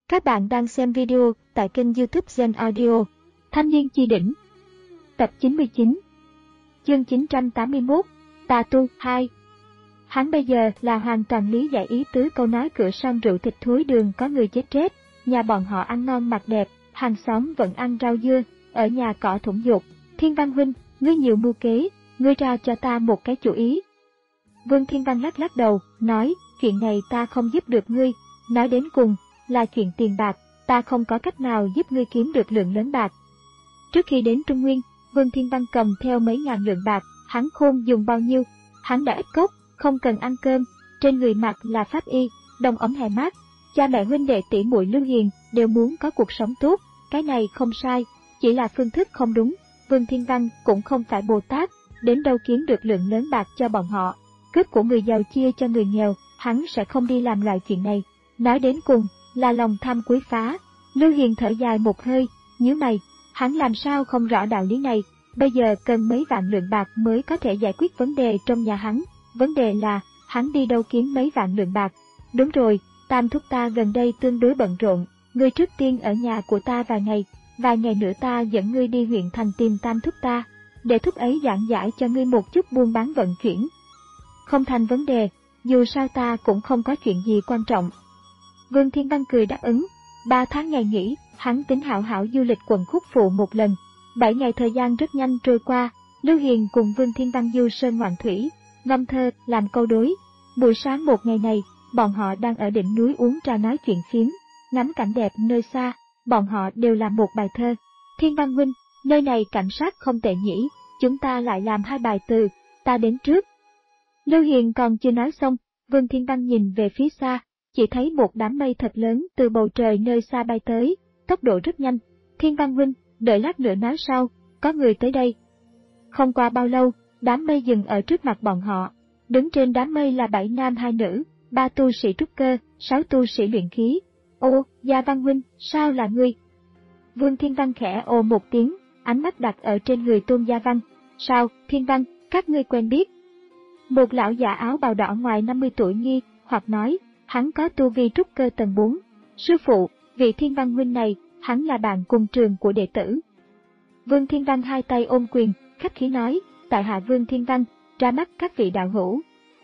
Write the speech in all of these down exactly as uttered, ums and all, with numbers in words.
Các bạn đang xem video tại kênh YouTube Gen Audio. Thanh niên chi đỉnh. Tập chín mươi chín. Chương chín trăm tám mươi mốt. Tà tu hai. Hắn bây giờ là hoàn toàn lý giải ý tứ câu nói cửa son rượu thịt thối đường có người chết rét, nhà bọn họ ăn ngon mặc đẹp, hàng xóm vẫn ăn rau dưa, ở nhà cỏ thủng dục. Thiên Văn huynh, ngươi nhiều mưu kế, ngươi ra cho ta một cái chủ ý. Vương Thiên Văn lắc lắc đầu, nói, chuyện này ta không giúp được ngươi, nói đến cùng là chuyện tiền bạc, ta không có cách nào giúp ngươi kiếm được lượng lớn bạc. Trước khi đến Trung Nguyên, Vương Thiên Văn cầm theo mấy ngàn lượng bạc, hắn khôn dùng bao nhiêu, hắn đã ít cốc, không cần ăn cơm, trên người mặc là pháp y, đồng ấm hè mát. Cha mẹ huynh đệ tỷ muội Lưu Hiền đều muốn có cuộc sống tốt, cái này không sai, chỉ là phương thức không đúng. Vương Thiên Văn cũng không phải Bồ Tát, đến đâu kiếm được lượng lớn bạc cho bọn họ, cướp của người giàu chia cho người nghèo, hắn sẽ không đi làm loại chuyện này. Nói đến cùng là lòng tham quấy phá. Lưu Hiền thở dài một hơi, nhíu mày, hắn làm sao không rõ đạo lý này, bây giờ cần mấy vạn lượng bạc mới có thể giải quyết vấn đề trong nhà hắn, vấn đề là, hắn đi đâu kiếm mấy vạn lượng bạc. Đúng rồi, Tam thúc ta gần đây tương đối bận rộn, ngươi trước tiên ở nhà của ta vài ngày, vài ngày nữa ta dẫn ngươi đi huyện thành tìm Tam thúc ta, để thúc ấy giảng giải cho ngươi một chút buôn bán vận chuyển. Không thành vấn đề, dù sao ta cũng không có chuyện gì quan trọng. Vương Thiên Văn cười đáp ứng. Ba tháng ngày nghỉ, hắn tính hảo hảo du lịch quận Khúc Phụ một lần. Bảy ngày thời gian rất nhanh trôi qua, Lưu Hiền cùng Vương Thiên Văn du sơn ngoạn thủy, ngâm thơ, làm câu đối. Buổi sáng một ngày này, bọn họ đang ở đỉnh núi uống trà nói chuyện phiếm, ngắm cảnh đẹp nơi xa, bọn họ đều làm một bài thơ. Thiên Văn huynh, nơi này cảnh sát không tệ nhỉ, chúng ta lại làm hai bài từ, ta đến trước. Lưu Hiền còn chưa nói xong, Vương Thiên Văn nhìn về phía xa, chỉ thấy một đám mây thật lớn từ bầu trời nơi xa bay tới, tốc độ rất nhanh. Thiên Văn huynh, đợi lát nữa nói sau, có người tới đây. Không qua bao lâu, đám mây dừng ở trước mặt bọn họ. Đứng trên đám mây là bảy nam hai nữ, ba tu sĩ trúc cơ, sáu tu sĩ luyện khí. Ô, Gia Văn huynh, sao là ngươi? Vương Thiên Văn khẽ ồ một tiếng, ánh mắt đặt ở trên người Tôn Gia Văn. Sao, Thiên Văn, các ngươi quen biết? Một lão giả áo bào đỏ ngoài năm mươi tuổi nghi hoặc nói, hắn có tu vi trúc cơ tầng bốn. Sư phụ, vị Thiên Văn huynh này, hắn là bạn cùng trường của đệ tử. Vương Thiên Văn hai tay ôm quyền, khách khí nói, tại hạ Vương Thiên Văn, ra mắt các vị đạo hữu.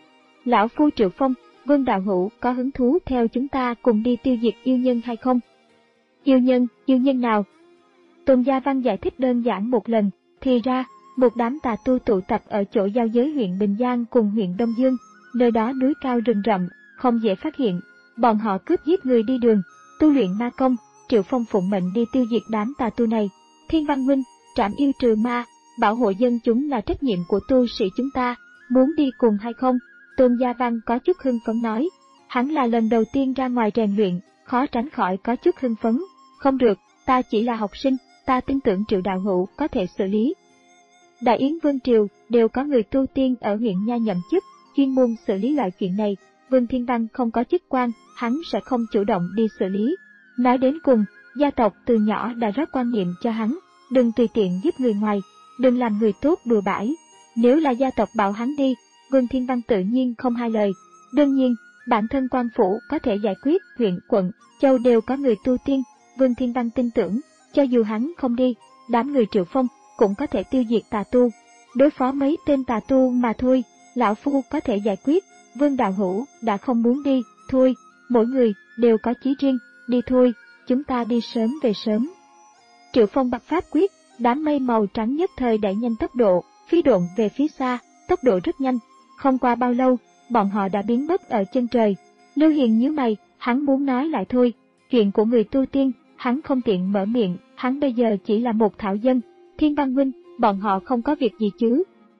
Lão phu Triệu Phong, Vương đạo hữu có hứng thú theo chúng ta cùng đi tiêu diệt yêu nhân hay không? Yêu nhân, yêu nhân nào? Tôn Gia Văn giải thích đơn giản một lần, thì ra, một đám tà tu tụ tập ở chỗ giao giới huyện Bình Giang cùng huyện Đông Dương, nơi đó núi cao rừng rậm, không dễ phát hiện. Bọn họ cướp giết người đi đường, tu luyện ma công. Triệu Phong phụng mệnh đi tiêu diệt đám tà tu này. Thiên Văn huynh, trảm yêu trừ ma, bảo hộ dân chúng là trách nhiệm của tu sĩ chúng ta, muốn đi cùng hay không? Tôn Gia Văn có chút hưng phấn nói, hắn là lần đầu tiên ra ngoài rèn luyện, khó tránh khỏi có chút hưng phấn. Không được, ta chỉ là học sinh, ta tin tưởng Triệu đạo hữu có thể xử lý. Đại Yến Vương Triều đều có người tu tiên ở huyện Nha nhậm chức, chuyên môn xử lý loại chuyện này. Vương Thiên Văn không có chức quan, hắn sẽ không chủ động đi xử lý. Nói đến cùng, gia tộc từ nhỏ đã rất quan niệm cho hắn, đừng tùy tiện giúp người ngoài, đừng làm người tốt bừa bãi. Nếu là gia tộc bảo hắn đi, Vương Thiên Văn tự nhiên không hai lời. Đương nhiên, bản thân quan phủ có thể giải quyết, huyện, quận, châu đều có người tu tiên. Vương Thiên Văn tin tưởng, cho dù hắn không đi, đám người Triệu Phong cũng có thể tiêu diệt tà tu. Đối phó mấy tên tà tu mà thôi, lão phu có thể giải quyết. Vương đạo hữu đã không muốn đi, thôi, mỗi người đều có chí riêng, đi thôi, chúng ta đi sớm về sớm. Triệu Phong bật pháp quyết, đám mây màu trắng nhất thời đẩy nhanh tốc độ, phi độn về phía xa, tốc độ rất nhanh. Không qua bao lâu, bọn họ đã biến mất ở chân trời. Lưu Hiền nhíu mày, hắn muốn nói lại thôi, chuyện của người tu tiên, hắn không tiện mở miệng, hắn bây giờ chỉ là một thảo dân. Thiên Văn huynh, bọn họ không có việc gì chứ?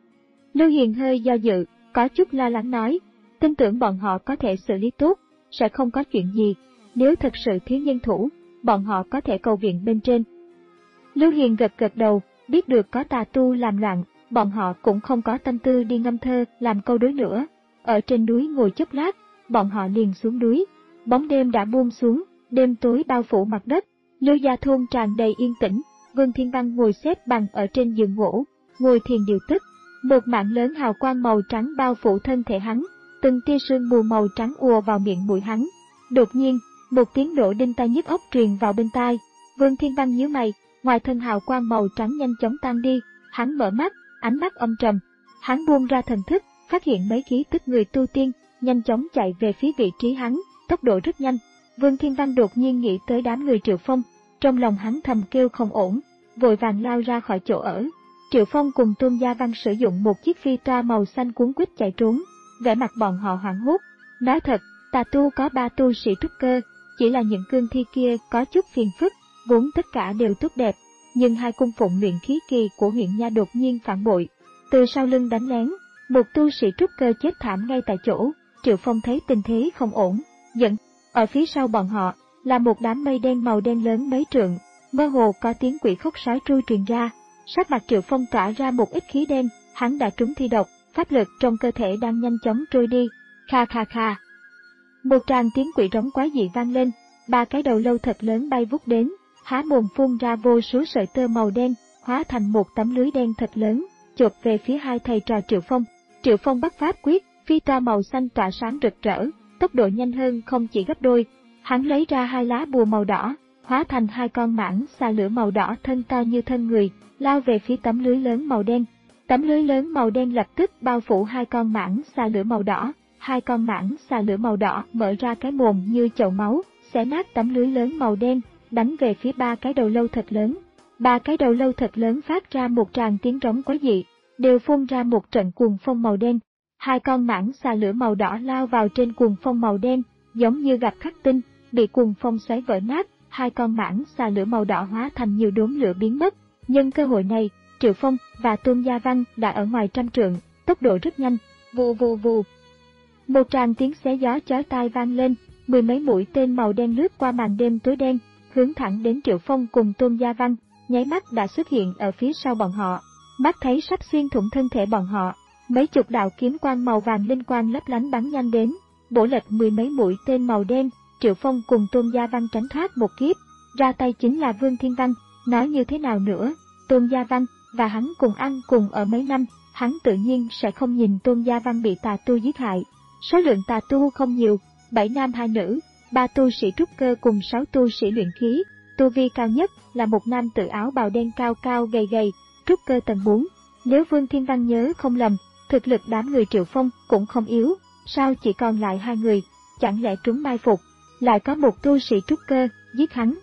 Lưu Hiền hơi do dự, có chút lo lắng nói, tin tưởng bọn họ có thể xử lý tốt, sẽ không có chuyện gì. Nếu thật sự thiếu nhân thủ, bọn họ có thể cầu viện bên trên. Lưu Hiền gật gật đầu, biết được có tà tu làm loạn, bọn họ cũng không có tâm tư đi ngâm thơ, làm câu đối nữa. Ở trên núi ngồi chốc lát, bọn họ liền xuống núi. Bóng đêm đã buông xuống, đêm tối bao phủ mặt đất. Lưu gia thôn tràn đầy yên tĩnh. Vương Thiên Văn ngồi xếp bằng ở trên giường gỗ, ngồi thiền điều tức. Một mảng lớn hào quang màu trắng bao phủ thân thể hắn, từng tia sương mù màu trắng ùa vào miệng mũi hắn. Đột nhiên, Một tiếng nổ đinh tai nhức óc truyền vào bên tai. Vương Thiên Văn nhíu mày, ngoài thân hào quang màu trắng nhanh chóng tan đi, hắn mở mắt, ánh mắt âm trầm. Hắn buông ra thần thức, phát hiện mấy khí tức người tu tiên, nhanh chóng chạy về phía vị trí hắn, tốc độ rất nhanh. Vương Thiên Văn đột nhiên nghĩ tới đám người Triệu Phong, trong lòng hắn thầm kêu không ổn, vội vàng lao ra khỏi chỗ ở. Triệu Phong cùng Tôn Gia Văn sử dụng một chiếc phi toa màu xanh cuốn quýt chạy trốn, vẻ mặt bọn họ hoảng hốt. Nói thật, Tà Tu có ba tu sĩ trúc cơ, chỉ là những cương thi kia có chút phiền phức, vốn tất cả đều tốt đẹp, nhưng hai cung phụng luyện khí kỳ của huyện Nha đột nhiên phản bội, từ sau lưng đánh lén, một tu sĩ trúc cơ chết thảm ngay tại chỗ. Triệu Phong thấy tình thế không ổn, giận. Ở phía sau bọn họ là một đám mây đen màu đen lớn mấy trượng, mơ hồ có tiếng quỷ khóc sói tru truyền ra. Sắc mặt Triệu Phong tỏa ra một ít khí đen, hắn đã trúng thi độc, pháp lực trong cơ thể đang nhanh chóng trôi đi. Kha kha kha. Một tràng tiếng quỷ rống quái dị vang lên, ba cái đầu lâu thật lớn bay vút đến, há mồm phun ra vô số sợi tơ màu đen, hóa thành một tấm lưới đen thật lớn, chộp về phía hai thầy trò Triệu Phong. Triệu Phong bắt pháp quyết, phi toa màu xanh tỏa sáng rực rỡ, tốc độ nhanh hơn không chỉ gấp đôi. Hắn lấy ra hai lá bùa màu đỏ, hóa thành hai con mãng xà lửa màu đỏ thân to như thân người, lao về phía tấm lưới lớn màu đen. Tấm lưới lớn màu đen lập tức bao phủ hai con mãng xà lửa màu đỏ. Hai con mãng xà lửa màu đỏ mở ra cái mồm như chậu máu, xé nát tấm lưới lớn màu đen, đánh về phía ba cái đầu lâu thật lớn. Ba cái đầu lâu thật lớn phát ra một tràng tiếng rống quái dị, đều phun ra một trận cuồng phong màu đen. Hai con mãng xà lửa màu đỏ lao vào trên cuồng phong màu đen, giống như gặp khắc tinh, bị cuồng phong xoáy vỡ nát. Hai con mãng xà lửa màu đỏ hóa thành nhiều đốm lửa biến mất. Nhân cơ hội này, Triệu Phong và Tôn Gia Văn đã ở ngoài trăm trượng, tốc độ rất nhanh. Vù vù vù. Một tràng tiếng xé gió chói tai vang lên, mười mấy mũi tên màu đen lướt qua màn đêm tối đen, hướng thẳng đến Triệu Phong cùng Tôn Gia Văn, nháy mắt đã xuất hiện ở phía sau bọn họ. Mắt thấy sắp xuyên thủng thân thể bọn họ, mấy chục đạo kiếm quang màu vàng linh quang lấp lánh bắn nhanh đến, bổ lệch mười mấy mũi tên màu đen. Triệu Phong cùng Tôn Gia Văn tránh thoát một kiếp, ra tay chính là Vương Thiên Văn. Nói như thế nào nữa, Tôn Gia Văn và hắn cùng ăn cùng ở mấy năm, hắn tự nhiên sẽ không nhìn Tôn Gia Văn bị tà tu giết hại. Số lượng tà tu không nhiều, bảy nam hai nữ, ba tu sĩ trúc cơ cùng sáu tu sĩ luyện khí. Tu vi cao nhất là một nam tự áo bào đen cao cao gầy gầy, trúc cơ tầng bốn. Nếu Vương Thiên Văn nhớ không lầm, thực lực đám người Triệu Phong cũng không yếu, sao chỉ còn lại hai người, chẳng lẽ trúng mai phục, lại có một tu sĩ trúc cơ giết hắn.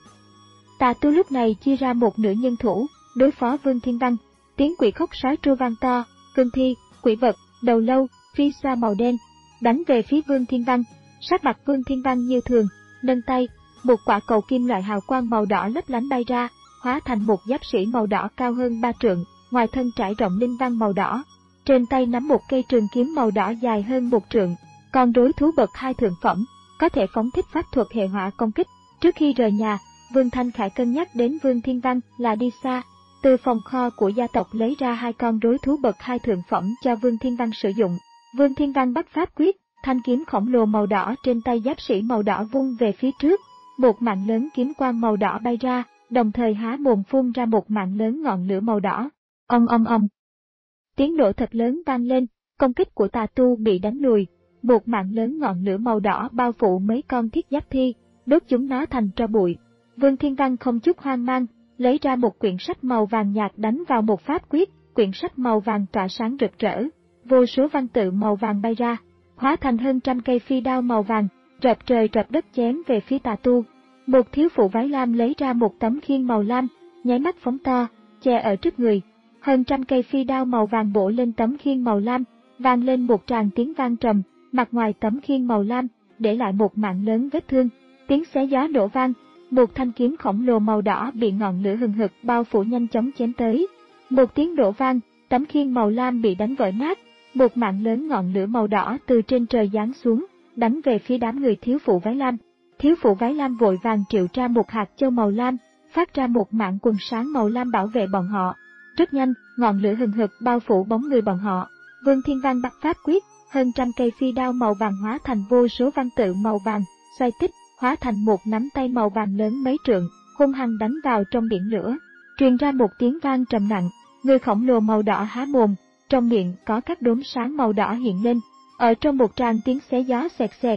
Tà tu lúc này chia ra một nửa nhân thủ đối phó Vương Thiên Văn. Tiếng quỷ khóc sói tru vang to, cương thi, quỷ vật, đầu lâu, phi xoa màu đen đánh về phía Vương Thiên Văn. Sắc mặt Vương Thiên Văn như thường, nâng tay, một quả cầu kim loại hào quang màu đỏ lấp lánh bay ra, hóa thành một giáp sĩ màu đỏ cao hơn ba trượng, ngoài thân trải rộng linh văn màu đỏ. Trên tay nắm một cây trường kiếm màu đỏ dài hơn một trượng, còn đối thú bậc hai thượng phẩm, có thể phóng thích pháp thuật hệ hỏa công kích. Trước khi rời nhà, Vương Thanh Khải cân nhắc đến Vương Thiên Văn là đi xa, từ phòng kho của gia tộc lấy ra hai con rối thú bậc hai thượng phẩm cho Vương Thiên Văn sử dụng. Vương Thiên Văn bắt pháp quyết, thanh kiếm khổng lồ màu đỏ trên tay giáp sĩ màu đỏ vung về phía trước, một mạng lớn kiếm quang màu đỏ bay ra, đồng thời há mồm phun ra một mạng lớn ngọn lửa màu đỏ. Ong ong ong. Tiếng nổ thật lớn vang lên, công kích của tà tu bị đánh lùi, một mạng lớn ngọn lửa màu đỏ bao phủ mấy con thiết giáp thi, đốt chúng nó thành tro bụi. Vương Thiên Văn không chút hoang mang, lấy ra một quyển sách màu vàng nhạt đánh vào một pháp quyết, quyển sách màu vàng tỏa sáng rực rỡ, vô số văn tự màu vàng bay ra, hóa thành hơn trăm cây phi đao màu vàng, rợp trời rợp đất chém về phía tà tu. Một thiếu phụ váy lam lấy ra một tấm khiên màu lam, nháy mắt phóng to, che ở trước người. Hơn trăm cây phi đao màu vàng bổ lên tấm khiên màu lam, vang lên một tràng tiếng vang trầm, mặt ngoài tấm khiên màu lam để lại một mạng lớn vết thương. Tiếng xé gió nổ vang, một thanh kiếm khổng lồ màu đỏ bị ngọn lửa hừng hực bao phủ nhanh chóng chém tới. Một tiếng nổ vang, tấm khiên màu lam bị đánh vỡ nát, một mạng lớn ngọn lửa màu đỏ từ trên trời giáng xuống, đánh về phía đám người thiếu phụ váy lam. Thiếu phụ váy lam vội vàng triệu ra một hạt châu màu lam, phát ra một mạng quần sáng màu lam bảo vệ bọn họ. Rất nhanh, ngọn lửa hừng hực bao phủ bóng người bọn họ. Vương Thiên Văn bắt pháp quyết, hơn trăm cây phi đao màu vàng hóa thành vô số văn tự màu vàng, xoay tích, hóa thành một nắm tay màu vàng lớn mấy trượng, hung hăng đánh vào trong biển lửa. Truyền ra một tiếng vang trầm nặng, người khổng lồ màu đỏ há mồm, trong miệng có các đốm sáng màu đỏ hiện lên. Ở trong một tràng tiếng xé gió xẹt xẹt,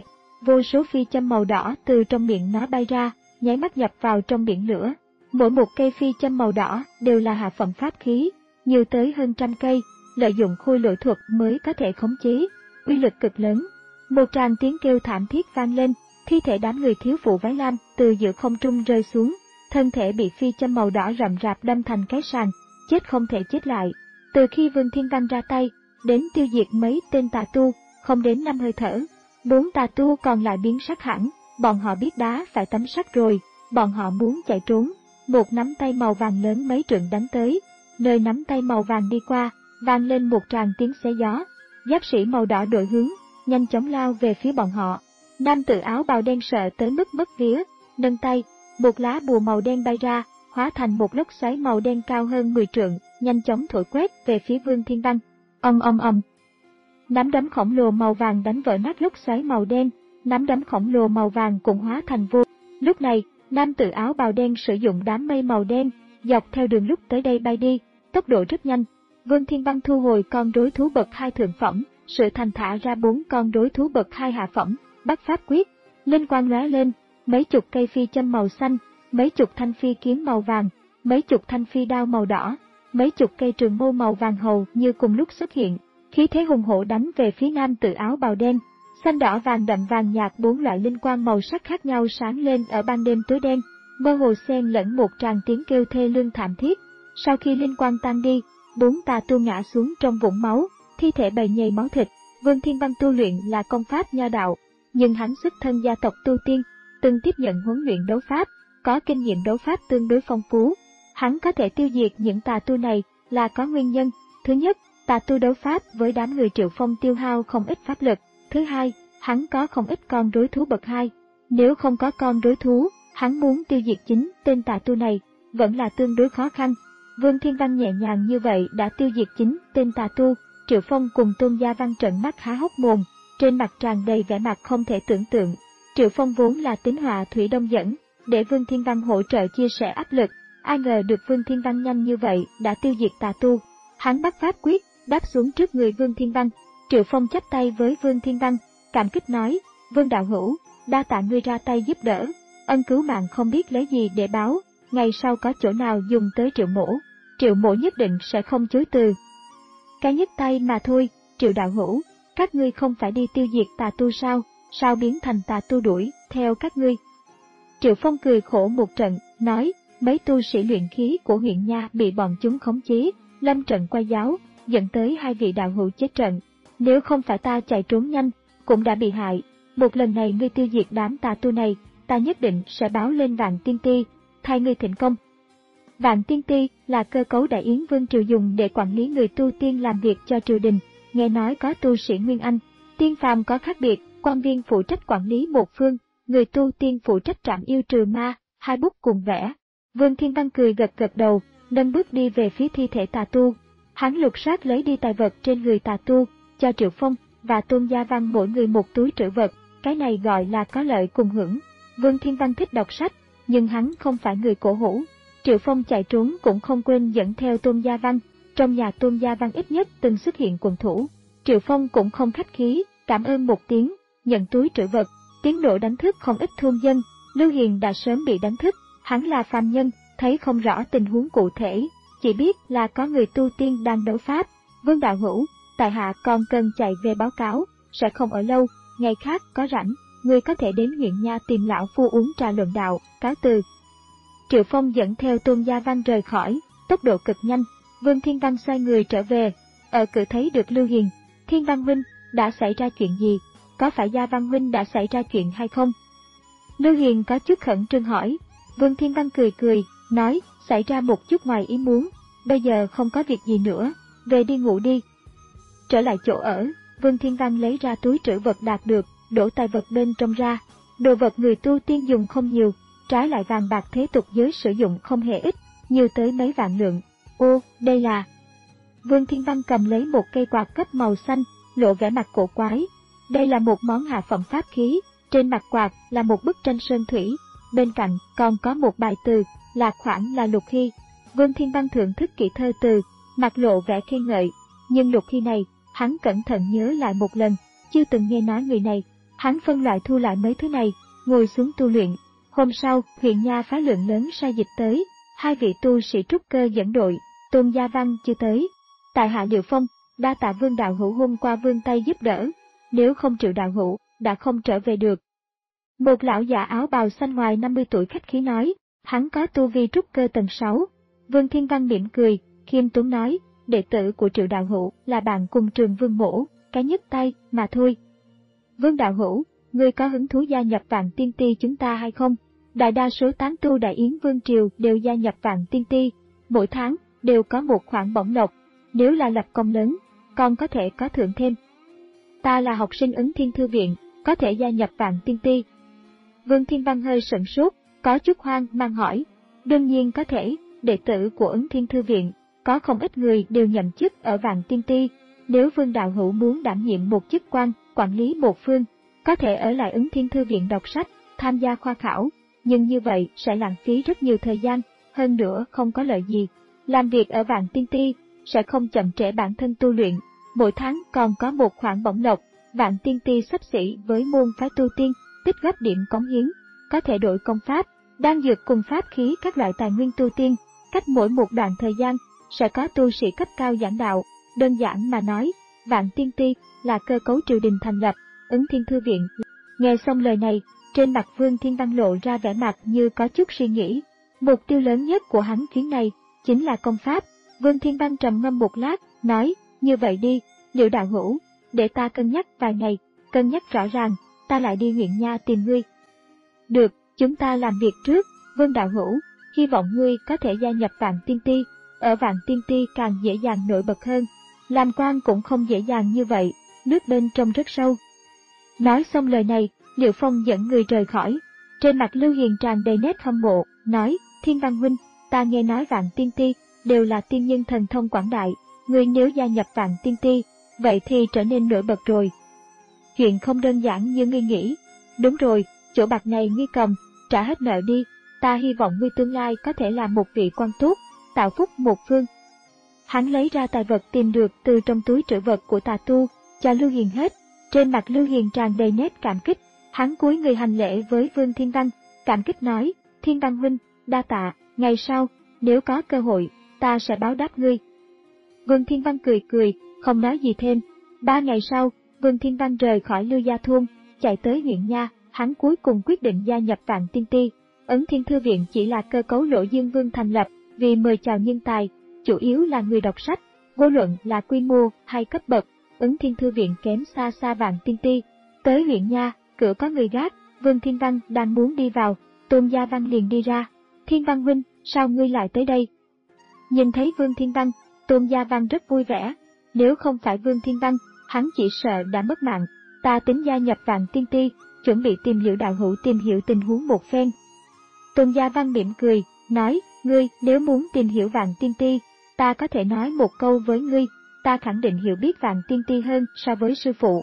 vô số phi châm màu đỏ từ trong miệng nó bay ra, nháy mắt nhập vào trong biển lửa. Mỗi một cây phi châm màu đỏ đều là hạ phẩm pháp khí, nhiều tới hơn trăm cây, lợi dụng khôi lỗi thuật mới có thể khống chế, uy lực cực lớn. Một tràng tiếng kêu thảm thiết vang lên, thi thể đám người thiếu phụ váy lam từ giữa không trung rơi xuống, thân thể bị phi châm màu đỏ rậm rạp đâm thành cái sàng, chết không thể chết lại. Từ khi Vương Thiên Văn ra tay, đến tiêu diệt mấy tên tà tu, không đến năm hơi thở, bốn tà tu còn lại biến sắc hẳn, bọn họ biết đá phải tắm sắt rồi, bọn họ muốn chạy trốn. Một nắm tay màu vàng lớn mấy trượng đánh tới, nơi nắm tay màu vàng đi qua, vang lên một tràng tiếng xé gió. Giáp sĩ màu đỏ đổi hướng, nhanh chóng lao về phía bọn họ. Nam tử áo bào đen sợ tới mức mất vía, nâng tay, một lá bùa màu đen bay ra, hóa thành một lốc xoáy màu đen cao hơn mười trượng, nhanh chóng thổi quét về phía Vương Thiên Văn. Ầm ầm ầm. Nắm đấm khổng lồ màu vàng đánh vỡ nát lốc xoáy màu đen, nắm đấm khổng lồ màu vàng cũng hóa thành vô. Lúc này, nam tử áo bào đen sử dụng đám mây màu đen, dọc theo đường lúc tới đây bay đi, tốc độ rất nhanh. Vương Thiên Văn thu hồi con đối thú bậc hai thượng phẩm, sự thành thả ra bốn con đối thú bậc hai hạ phẩm, bắt pháp quyết, linh quang lóe lên, mấy chục cây phi châm màu xanh, mấy chục thanh phi kiếm màu vàng, mấy chục thanh phi đao màu đỏ, mấy chục cây trường mâu màu vàng hầu như cùng lúc xuất hiện, khí thế hùng hổ đánh về phía nam tử áo bào đen. Xanh đỏ vàng đậm vàng nhạt bốn loại linh quang màu sắc khác nhau sáng lên ở ban đêm tối đen, mơ hồ xen lẫn một tràng tiếng kêu thê lương thảm thiết. Sau khi linh quang tan đi, bốn tà tu ngã xuống trong vũng máu, thi thể bầy nhầy máu thịt. Vương Thiên Văn tu luyện là công pháp nho đạo, nhưng hắn xuất thân gia tộc tu tiên, từng tiếp nhận huấn luyện đấu pháp, có kinh nghiệm đấu pháp tương đối phong phú. Hắn có thể tiêu diệt những tà tu này là có nguyên nhân. Thứ nhất, tà tu đấu pháp với đám người Triệu Phong tiêu hao không ít pháp lực. Thứ hai, hắn có không ít con đối thú bậc hai. Nếu không có con đối thú, hắn muốn tiêu diệt chính tên tà tu này, vẫn là tương đối khó khăn. Vương Thiên Văn nhẹ nhàng như vậy đã tiêu diệt chính tên tà tu. Triệu Phong cùng Tôn Gia Văn trợn mắt há hốc mồm, trên mặt tràn đầy vẻ mặt không thể tưởng tượng. Triệu Phong vốn là tính hỏa thủy đông dẫn, để Vương Thiên Văn hỗ trợ chia sẻ áp lực, ai ngờ được Vương Thiên Văn nhanh như vậy đã tiêu diệt tà tu. Hắn bắt pháp quyết, đáp xuống trước người Vương Thiên Văn. Triệu Phong chắp tay với Vương Thiên Văn, cảm kích nói, Vương đạo hữu, đa tạ ngươi ra tay giúp đỡ, ân cứu mạng không biết lấy gì để báo, ngày sau có chỗ nào dùng tới Triệu mỗ, Triệu mỗ nhất định sẽ không chối từ. Cái nhấc tay mà thôi, Triệu đạo hữu, các ngươi không phải đi tiêu diệt tà tu sao, sao biến thành tà tu đuổi theo các ngươi? Triệu Phong cười khổ một trận, nói, mấy tu sĩ luyện khí của huyện nha bị bọn chúng khống chế, lâm trận qua giáo, dẫn tới hai vị đạo hữu chết trận. Nếu không phải ta chạy trốn nhanh, cũng đã bị hại. Một lần này ngươi tiêu diệt đám tà tu này, ta nhất định sẽ báo lên Vạn Tiên Ti, thay ngươi thịnh công. Vạn Tiên Ti là cơ cấu Đại Yến Vương triều dùng để quản lý người tu tiên làm việc cho triều đình. Nghe nói có tu sĩ Nguyên Anh, tiên phàm có khác biệt, quan viên phụ trách quản lý một phương, người tu tiên phụ trách trảm yêu trừ ma, hai bút cùng vẽ. Vương Thiên Văn cười gật gật đầu, nâng bước đi về phía thi thể tà tu. Hắn lục soát lấy đi tài vật trên người tà tu, cho Triệu Phong và Tôn Gia Văn mỗi người một túi trữ vật, cái này gọi là có lợi cùng hưởng. Vương Thiên Văn thích đọc sách, nhưng hắn không phải người cổ hủ. Triệu Phong chạy trốn cũng không quên dẫn theo Tôn Gia Văn, trong nhà Tôn Gia Văn ít nhất từng xuất hiện quần thủ. Triệu Phong cũng không khách khí, cảm ơn một tiếng, nhận túi trữ vật, tiếng nổ đánh thức không ít thôn dân. Lưu Hiền đã sớm bị đánh thức, hắn là phàm nhân, thấy không rõ tình huống cụ thể, chỉ biết là có người tu tiên đang đấu pháp. Vương đạo hữu, tại hạ còn cần chạy về báo cáo, sẽ không ở lâu, ngày khác có rảnh, ngươi có thể đến huyện nha tìm lão phu uống trà luận đạo, cáo từ. Triệu Phong dẫn theo Tôn Gia Văn rời khỏi, tốc độ cực nhanh. Vương Thiên Văn xoay người trở về, ở cửa thấy được Lưu Hiền. Thiên Văn huynh, đã xảy ra chuyện gì? Có phải Gia Văn huynh đã xảy ra chuyện hay không? Lưu Hiền có chút khẩn trương hỏi. Vương Thiên Văn cười cười, nói, xảy ra một chút ngoài ý muốn, bây giờ không có việc gì nữa, về đi ngủ đi. Trở lại chỗ ở, Vương Thiên Văn lấy ra túi trữ vật đạt được, đổ tài vật bên trong ra. Đồ vật người tu tiên dùng không nhiều, trái lại vàng bạc thế tục giới sử dụng không hề ít, nhiều tới mấy vạn lượng. Ô, đây là... Vương Thiên Văn cầm lấy một cây quạt cấp màu xanh, lộ vẻ mặt cổ quái. Đây là một món hạ phẩm pháp khí, trên mặt quạt là một bức tranh sơn thủy, bên cạnh còn có một bài từ, là khoản là Lục Hy. Vương Thiên Văn thưởng thức kỹ thơ từ, mặt lộ vẻ khen ngợi, nhưng Lục Hy này, hắn cẩn thận nhớ lại một lần, chưa từng nghe nói người này. Hắn phân loại thu lại mấy thứ này, ngồi xuống tu luyện. Hôm sau, huyện nha phái lượng lớn sa dịch tới, hai vị tu sĩ trúc cơ dẫn đội, Tôn Gia Văn chưa tới. Tại hạ Điệu Phong, đa tạ Vương đạo hữu hôm qua vươn tay giúp đỡ, nếu không Triệu đạo hữu, đã không trở về được. Một lão giả áo bào xanh ngoài năm mươi tuổi khách khí nói, hắn có tu vi trúc cơ tầng sáu. Vương Thiên Văn mỉm cười, khiêm tốn nói, đệ tử của Triệu đạo hữu là bạn cùng trường Vương Mỗ, cái nhấc tay mà thôi. Vương đạo hữu, ngươi có hứng thú gia nhập Vạn Tiên Ti chúng ta hay không? Đại đa số tán tu Đại Yến Vương Triều đều gia nhập Vạn Tiên Ti, mỗi tháng đều có một khoản bổng lộc, nếu là lập công lớn, còn có thể có thưởng thêm. Ta là học sinh Ứng Thiên Thư Viện, có thể gia nhập Vạn Tiên Ti. Vương Thiên Văn hơi sửng sốt, có chút hoang mang hỏi, đương nhiên có thể, đệ tử của Ứng Thiên Thư Viện, có không ít người đều nhậm chức ở Vạn Tiên Ti, nếu Vương đạo hữu muốn đảm nhiệm một chức quan, quản lý một phương, có thể ở lại Ứng Thiên Thư Viện đọc sách, tham gia khoa khảo, nhưng như vậy sẽ lãng phí rất nhiều thời gian, hơn nữa không có lợi gì. Làm việc ở Vạn Tiên Ti sẽ không chậm trễ bản thân tu luyện, mỗi tháng còn có một khoản bổng lộc. Vạn Tiên Ti xấp xỉ với môn phái tu tiên, tích góp điểm cống hiến, có thể đổi công pháp, đan dược cùng pháp khí các loại tài nguyên tu tiên. Cách mỗi một đoạn thời gian sẽ có tu sĩ cấp cao giảng đạo. Đơn giản mà nói, Vạn Tiên Ti là cơ cấu triều đình thành lập, Ứng Thiên Thư Viện. Nghe xong lời này, trên mặt Vương Thiên Văn lộ ra vẻ mặt như có chút suy nghĩ. Mục tiêu lớn nhất của hắn chuyến này chính là công pháp. Vương Thiên Văn trầm ngâm một lát, nói, như vậy đi, Liệu đạo hữu, để ta cân nhắc vài ngày, cân nhắc rõ ràng, ta lại đi huyện nha tìm ngươi. Được, chúng ta làm việc trước, Vương đạo hữu, hy vọng ngươi có thể gia nhập Vạn Tiên Ti, ở Vạn Tiên Ti càng dễ dàng nổi bật hơn. Làm quan cũng không dễ dàng như vậy, nước bên trong rất sâu. Nói xong lời này, Liệu Phong dẫn người rời khỏi. Trên mặt Lưu Hiền tràn đầy nét hâm mộ, nói, Thiên Văn huynh, ta nghe nói Vạn Tiên Ti đều là tiên nhân thần thông quảng đại, ngươi nếu gia nhập Vạn Tiên Ti, vậy thì trở nên nổi bật rồi. Chuyện không đơn giản như ngươi nghĩ. Đúng rồi, chỗ bạc này ngươi cầm, trả hết nợ đi, ta hy vọng ngươi tương lai có thể làm một vị quan tốt, tạo phúc một phương. Hắn lấy ra tài vật tìm được từ trong túi trữ vật của tà tu, cho Lưu Hiền hết. Trên mặt Lưu Hiền tràn đầy nét cảm kích, hắn cúi người hành lễ với Vương Thiên Văn, cảm kích nói, Thiên Văn huynh, đa tạ, ngày sau, nếu có cơ hội, ta sẽ báo đáp ngươi. Vương Thiên Văn cười cười, không nói gì thêm. Ba ngày sau, Vương Thiên Văn rời khỏi Lưu Gia Thôn, chạy tới huyện nha, hắn cuối cùng quyết định gia nhập Vạn Tiên Ti. Ấn Thiên Thư Viện chỉ là cơ cấu Lỗ Dương Vương thành lập, vì mời chào nhân tài, chủ yếu là người đọc sách, vô luận là quy mô hay cấp bậc, Ấn Thiên Thư Viện kém xa xa Vạn Tiên Ti. Tới huyện nha, cửa có người gác, Vương Thiên Văn đang muốn đi vào, Tôn Gia Văn liền đi ra. Thiên Văn huynh, sao ngươi lại tới đây? Nhìn thấy Vương Thiên Văn, Tôn Gia Văn rất vui vẻ. Nếu không phải Vương Thiên Văn, hắn chỉ sợ đã mất mạng. Ta tính gia nhập Vạn Tiên Ti, chuẩn bị tìm Liệu đạo hữu tìm hiểu tình huống một phen. Tôn Gia Văn mỉm cười, nói, ngươi nếu muốn tìm hiểu Vạn Tiên Ti, ta có thể nói một câu với ngươi, ta khẳng định hiểu biết Vạn Tiên Ti hơn so với sư phụ.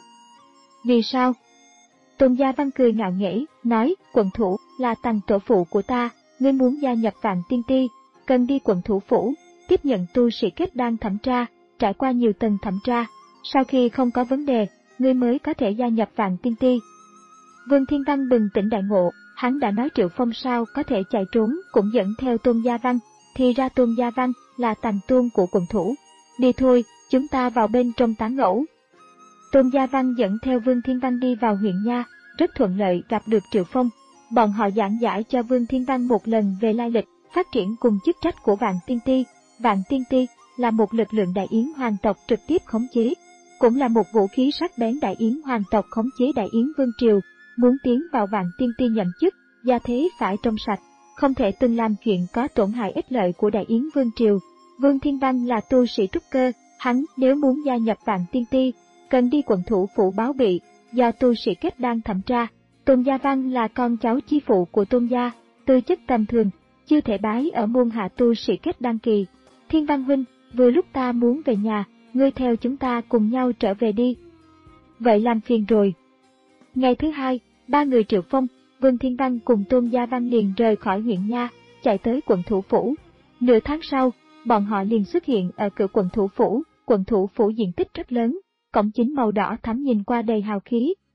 Vì sao? Tôn Gia Văn cười ngạo nghễ, nói, quận thủ là tầng tổ phụ của ta, ngươi muốn gia nhập Vạn Tiên Ti, cần đi quận thủ phủ, tiếp nhận tu sĩ kết đan thẩm tra, trải qua nhiều tầng thẩm tra, sau khi không có vấn đề, ngươi mới có thể gia nhập Vạn Tiên Ti. Vương Thiên Văn bừng tỉnh đại ngộ, hắn đã nói Triệu Phong sao có thể chạy trốn cũng dẫn theo Tôn Gia Văn, thì ra Tôn Gia Văn là tầng tôn của quận thủ. Đi thôi, chúng ta vào bên trong tán gẫu. Tôn Gia Văn dẫn theo Vương Thiên Văn đi vào huyện nha, rất thuận lợi gặp được Triệu Phong. Bọn họ giảng giải cho Vương Thiên Văn một lần về lai lịch, phát triển cùng chức trách của Vạn Tiên Ti. Vạn Tiên Ti là một lực lượng Đại Yến hoàng tộc trực tiếp khống chế, cũng là một vũ khí sắc bén Đại Yến hoàng tộc khống chế Đại Yến Vương Triều. Muốn tiến vào Vạn Tiên Ti nhậm chức, gia thế phải trong sạch, không thể từng làm chuyện có tổn hại ích lợi của Đại Yến Vương Triều. Vương Thiên Văn là tu sĩ trúc cơ, hắn nếu muốn gia nhập Vạn Tiên Ti, cần đi quận thủ phủ báo bị, do tu sĩ kết đan thẩm tra. Tôn Gia Văn là con cháu chi phụ của Tôn Gia, tư chất tầm thường, chưa thể bái ở môn hạ tu sĩ kết đan kỳ. Thiên Văn huynh, vừa lúc ta muốn về nhà, ngươi theo chúng ta cùng nhau trở về đi. Vậy làm phiền rồi. Ngày thứ hai, ba người Triệu Phong, Vương Thiên Văn cùng Tôn Gia Văn liền rời khỏi huyện nha, chạy tới quận thủ phủ. Nửa tháng sau, bọn họ liền xuất hiện ở cửa quận thủ phủ. Quận thủ phủ diện tích rất lớn, cổng chính màu đỏ thắm nhìn qua đầy hào khí,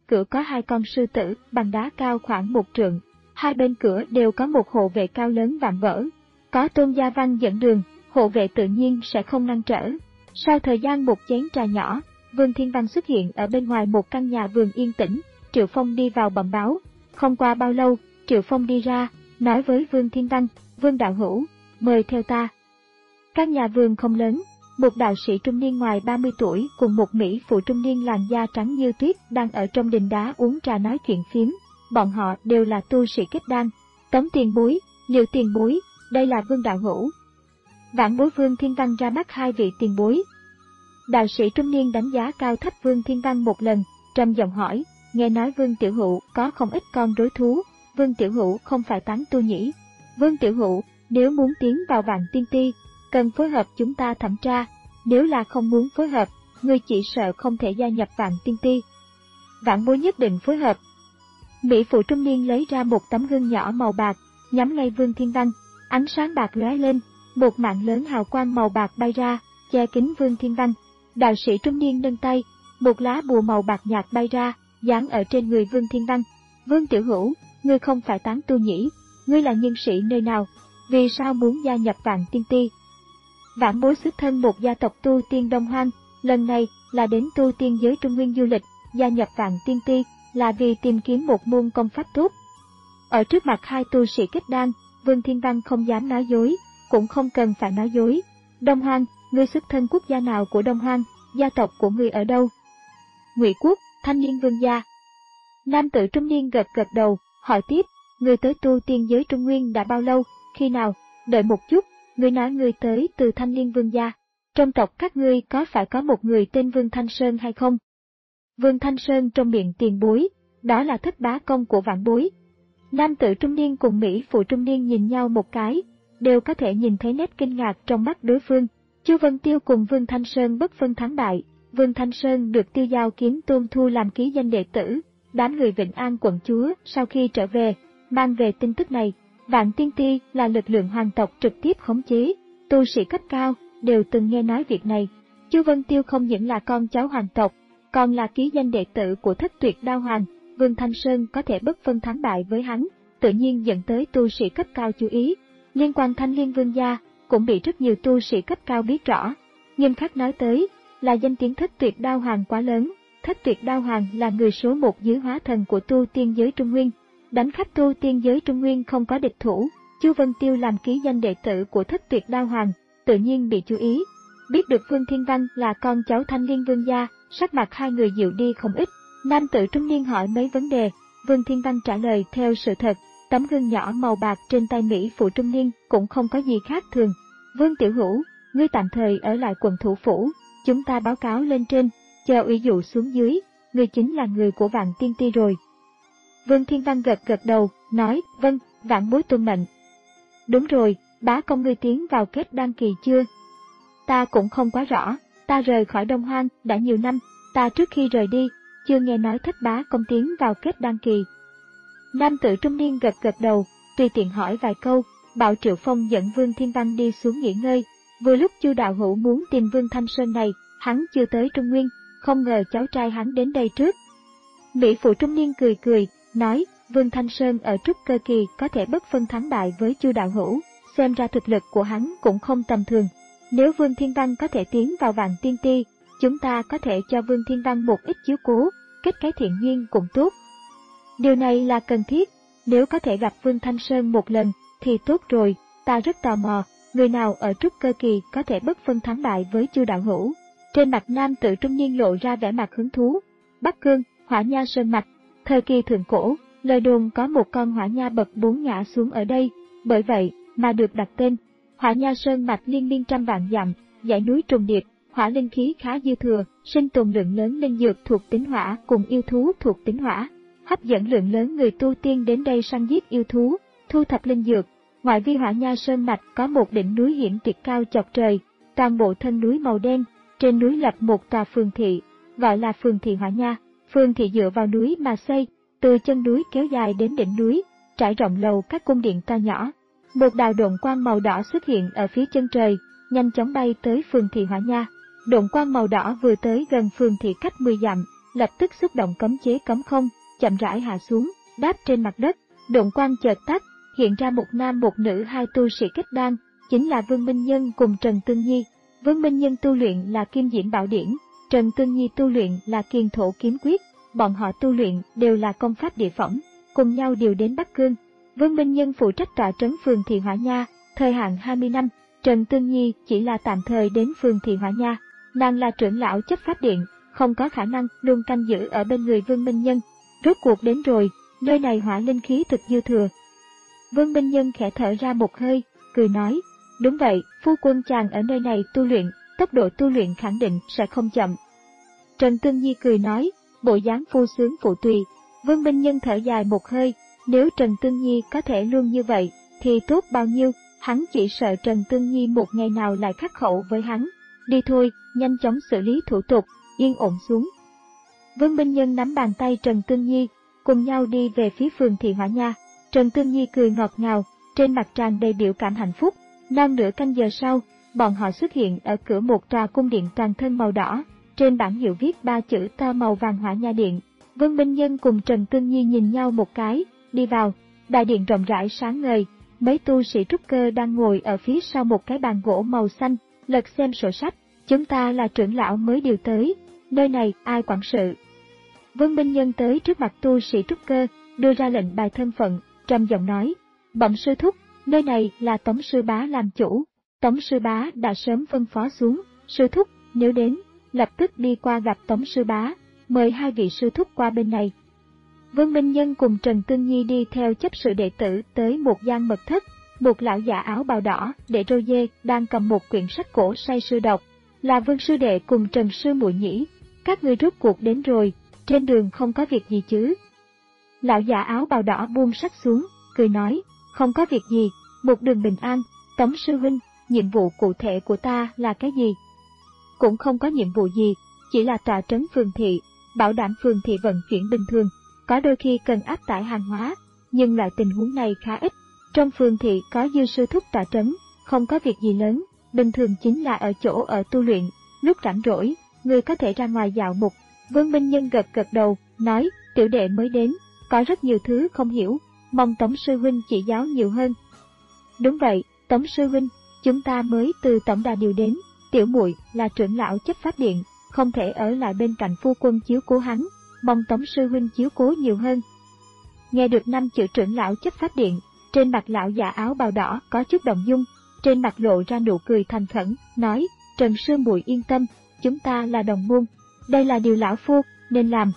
cửa có hai con sư tử bằng đá cao khoảng một trượng. Hai bên cửa đều có một hộ vệ cao lớn vạm vỡ. Có Tôn Gia Văn dẫn đường, hộ vệ tự nhiên sẽ không ngăn trở. Sau thời gian một chén trà nhỏ, Vương Thiên Văn xuất hiện ở bên ngoài một căn nhà vườn yên tĩnh. Triệu Phong đi vào bẩm báo. Không qua bao lâu, Triệu Phong đi ra, nói với Vương Thiên Văn, Vương đạo hữu, mời theo ta. Căn nhà vườn không lớn, một đạo sĩ trung niên ngoài ba mươi tuổi cùng một mỹ phụ trung niên làn da trắng như tuyết đang ở trong đình đá uống trà nói chuyện phiếm. Bọn họ đều là tu sĩ kết đan. Tống tiền bối, Liệu tiền bối, đây là Vương đạo hữu. Vãn bối Vương Thiên Văn ra mắt hai vị tiền bối. Đạo sĩ trung niên đánh giá cao thấp Vương Thiên Văn một lần, trầm giọng hỏi, nghe nói Vương Tiểu Hữu có không ít con rối thú, Vương Tiểu Hữu không phải tán tu nhỉ? Vương Tiểu Hữu, nếu muốn tiến vào Vạn Tiên Ti, cần phối hợp chúng ta thẩm tra, nếu là không muốn phối hợp, ngươi chỉ sợ không thể gia nhập Vạn Tiên Ti. Vãn bối nhất định phối hợp. Mỹ phụ trung niên lấy ra một tấm gương nhỏ màu bạc, nhắm ngay Vương Thiên Văn, ánh sáng bạc lóe lên, một mạng lớn hào quang màu bạc bay ra, che kín Vương Thiên Văn. Đạo sĩ trung niên nâng tay, một lá bùa màu bạc nhạt bay ra, dán ở trên người Vương Thiên Văn. Vương Tiểu Hữu, ngươi không phải tán tu nhỉ? Ngươi là nhân sĩ nơi nào? Vì sao muốn gia nhập Vạn Tiên Ti? Vãn bối xuất thân một gia tộc tu tiên Đông Hoang, lần này là đến tu tiên giới Trung Nguyên du lịch, gia nhập Vạn Tiên Ti là vì tìm kiếm một môn công pháp tốt. Ở trước mặt hai tu sĩ kết đan, Vương Thiên Văn không dám nói dối, cũng không cần phải nói dối. Đông Hoang, ngươi xuất thân quốc gia nào của Đông Hoang, gia tộc của ngươi ở đâu? Ngụy quốc, Thanh Liên Vương gia. Nam tử trung niên gật gật đầu, hỏi tiếp, ngươi tới tu tiên giới Trung Nguyên đã bao lâu, khi nào? Đợi một chút, ngươi nói ngươi tới từ Thanh Liên Vương gia. Trong tộc các ngươi có phải có một người tên Vương Thanh Sơn hay không? Vương Thanh Sơn trong miệng tiền bối, đó là thất bá công của vãn bối. Nam tử trung niên cùng Mỹ phụ trung niên nhìn nhau một cái, đều có thể nhìn thấy nét kinh ngạc trong mắt đối phương. Chu Vân Tiêu cùng Vương Thanh Sơn bất phân thắng bại, Vương Thanh Sơn được Tiêu Giao Kiếm Tôn thu làm ký danh đệ tử. Đám người Vịnh An quận chúa sau khi trở về, mang về tin tức này. Vạn Tiên Ti là lực lượng hoàng tộc trực tiếp khống chế, tu sĩ cấp cao đều từng nghe nói việc này. Chu Vân Tiêu không những là con cháu hoàng tộc, còn là ký danh đệ tử của Thất Tuyệt Đao Hoàng. Vương Thanh Sơn có thể bất phân thắng bại với hắn, tự nhiên dẫn tới tu sĩ cấp cao chú ý. Liên quan Thanh Liên Vương gia cũng bị rất nhiều tu sĩ cấp cao biết rõ. Nghiêm khắc nói tới, là danh tiếng Thất Tuyệt Đao Hoàng quá lớn. Thất Tuyệt Đao Hoàng là người số một dưới hóa thần của tu tiên giới Trung Nguyên. Đánh khắp tu tiên giới Trung Nguyên không có địch thủ, Chu Vân Tiêu làm ký danh đệ tử của Thất Tuyệt Đao Hoàng, tự nhiên bị chú ý. Biết được Vương Thiên Văn là con cháu Thanh Liên Vương gia, sắc mặt hai người dịu đi không ít. Nam tử trung niên hỏi mấy vấn đề, Vương Thiên Văn trả lời theo sự thật. Tấm gương nhỏ màu bạc trên tay Mỹ phụ trung niên cũng không có gì khác thường. Vương Tiểu Hữu, ngươi tạm thời ở lại quận thủ phủ, chúng ta báo cáo lên trên, chờ ủy dụ xuống dưới, ngươi chính là người của Vạn Tiên Ti rồi. Vương Thiên Văn gật gật đầu, nói, vâng, vãn bối tuân mệnh. Đúng rồi, bá công ngươi tiến vào kết đan kỳ chưa? Ta cũng không quá rõ, ta rời khỏi Đông Hoang đã nhiều năm, ta trước khi rời đi, chưa nghe nói thất bá công tiến vào kết đan kỳ. Nam tử trung niên gật gật đầu, tùy tiện hỏi vài câu, bảo Triệu Phong dẫn Vương Thiên Văn đi xuống nghỉ ngơi. Vừa lúc Chu đạo hữu muốn tìm Vương Thanh Sơn này, hắn chưa tới Trung Nguyên, không ngờ cháu trai hắn đến đây trước. Mỹ phụ trung niên cười cười, nói, Vương Thanh Sơn ở trúc cơ kỳ có thể bất phân thắng bại với Chu đạo hữu, xem ra thực lực của hắn cũng không tầm thường. Nếu Vương Thiên Văn có thể tiến vào Vạn Tiên Ti, chúng ta có thể cho Vương Thiên Văn một ít chiếu cố, kết cái thiện duyên cũng tốt. Điều này là cần thiết, nếu có thể gặp Vương Thanh Sơn một lần, thì tốt rồi, ta rất tò mò, người nào ở trúc cơ kỳ có thể bất phân thắng bại với Chu đạo hữu. Trên mặt nam tử trung niên lộ ra vẻ mặt hứng thú. Bắc Cương, Hỏa Nha Sơn Mạch, thời kỳ thượng cổ, lời đồn có một con hỏa nha bậc bốn ngã xuống ở đây, bởi vậy mà được đặt tên. Hỏa Nha Sơn Mạch liên miên trăm vạn dặm, dãy núi trùng điệp, hỏa linh khí khá dư thừa, sinh tồn lượng lớn linh dược thuộc tính hỏa cùng yêu thú thuộc tính hỏa, hấp dẫn lượng lớn người tu tiên đến đây săn giết yêu thú, thu thập linh dược. Ngoại vi Hỏa Nha Sơn Mạch có một đỉnh núi hiển tuyệt cao chọc trời, toàn bộ thân núi màu đen, trên núi lập một tòa phường thị, gọi là phường thị Hỏa Nha. Phường thị dựa vào núi mà xây, từ chân núi kéo dài đến đỉnh núi, trải rộng lầu các cung điện to nhỏ. Một đạo độn quang màu đỏ xuất hiện ở phía chân trời, nhanh chóng bay tới phường thị Hỏa Nha. Độn quang màu đỏ vừa tới gần phường thị cách mười dặm, lập tức xúc động cấm chế cấm không, chậm rãi hạ xuống, đáp trên mặt đất. Độn quang chợt tắt, hiện ra một nam một nữ hai tu sĩ kết đan, chính là Vương Minh Nhân cùng Trần Tương Nhi. Vương Minh Nhân tu luyện là Kim Diễm Bảo Điển, Trần Tương Nhi tu luyện là Kiền Thổ Kiếm Quyết, bọn họ tu luyện đều là công pháp địa phẩm, cùng nhau điều đến Bắc Cương. Vương Minh Nhân phụ trách tọa trấn phường Thị Hỏa Nha, thời hạn hai mươi năm, Trần Tương Nhi chỉ là tạm thời đến phường Thị Hỏa Nha. Nàng là trưởng lão chấp pháp điện, không có khả năng luôn canh giữ ở bên người Vương Minh Nhân. Rốt cuộc đến rồi, nơi này hỏa linh khí thực dư thừa. Vương Minh Nhân khẽ thở ra một hơi, cười nói, đúng vậy, phu quân chàng ở nơi này tu luyện, tốc độ tu luyện khẳng định sẽ không chậm. Trần Tương Nhi cười nói, bộ dáng phu sướng phụ tùy. Vương Minh Nhân thở dài một hơi, nếu Trần Tương Nhi có thể luôn như vậy, thì tốt bao nhiêu, hắn chỉ sợ Trần Tương Nhi một ngày nào lại khắc khẩu với hắn. Đi thôi, nhanh chóng xử lý thủ tục, yên ổn xuống. Vương Minh Nhân nắm bàn tay Trần Tương Nhi, cùng nhau đi về phía phường Thị Hỏa Nha. Trần Tương Nhi cười ngọt ngào, trên mặt tràn đầy biểu cảm hạnh phúc. Non nửa canh giờ sau, bọn họ xuất hiện ở cửa một tòa cung điện toàn thân màu đỏ, trên bảng hiệu viết ba chữ to màu vàng Hỏa Nha Điện. Vương Minh Nhân cùng Trần Tương Nhi nhìn nhau một cái, đi vào. Đại điện rộng rãi sáng ngời, mấy tu sĩ trúc cơ đang ngồi ở phía sau một cái bàn gỗ màu xanh, lật xem sổ sách. Chúng ta là trưởng lão mới điều tới, nơi này ai quản sự? Vương Minh Nhân tới trước mặt tu sĩ trúc cơ, đưa ra lệnh bài thân phận, trầm giọng nói, bẩm sư thúc, nơi này là Tống sư bá làm chủ. Tống sư bá đã sớm phân phó xuống, sư thúc, nếu đến, lập tức đi qua gặp Tống sư bá, mời hai vị sư thúc qua bên này. Vương Minh Nhân cùng Trần Tương Nhi đi theo chấp sự đệ tử tới một gian mật thất, một lão già áo bào đỏ, để râu dê, đang cầm một quyển sách cổ say sưa đọc, là Vương sư đệ cùng Trần sư muội nhỉ, các ngươi rốt cuộc đến rồi, trên đường không có việc gì chứ? Lão già áo bào đỏ buông sách xuống, cười nói, không có việc gì, một đường bình an. Tống sư huynh, nhiệm vụ cụ thể của ta là cái gì? Cũng không có nhiệm vụ gì, chỉ là tọa trấn phường thị, bảo đảm phường thị vận chuyển bình thường, có đôi khi cần áp tải hàng hóa, nhưng loại tình huống này khá ít. Trong phường thị có dư sư thúc tọa trấn, không có việc gì lớn, bình thường chính là ở chỗ ở tu luyện, lúc rảnh rỗi, người có thể ra ngoài dạo một. Vương Minh Nhân gật gật đầu, nói, tiểu đệ mới đến, có rất nhiều thứ không hiểu, mong Tống sư huynh chỉ giáo nhiều hơn. Đúng vậy, Tống sư huynh, chúng ta mới từ tổng đà điều đến, tiểu muội là trưởng lão chấp pháp điện, không thể ở lại bên cạnh phu quân chiếu cố hắn, mong Tống sư huynh chiếu cố nhiều hơn. Nghe được năm chữ trưởng lão chấp pháp điện, trên mặt lão già áo bào đỏ có chút động dung, trên mặt lộ ra nụ cười thành khẩn, nói, Trần sư muội yên tâm, chúng ta là đồng môn, đây là điều lão phu nên làm.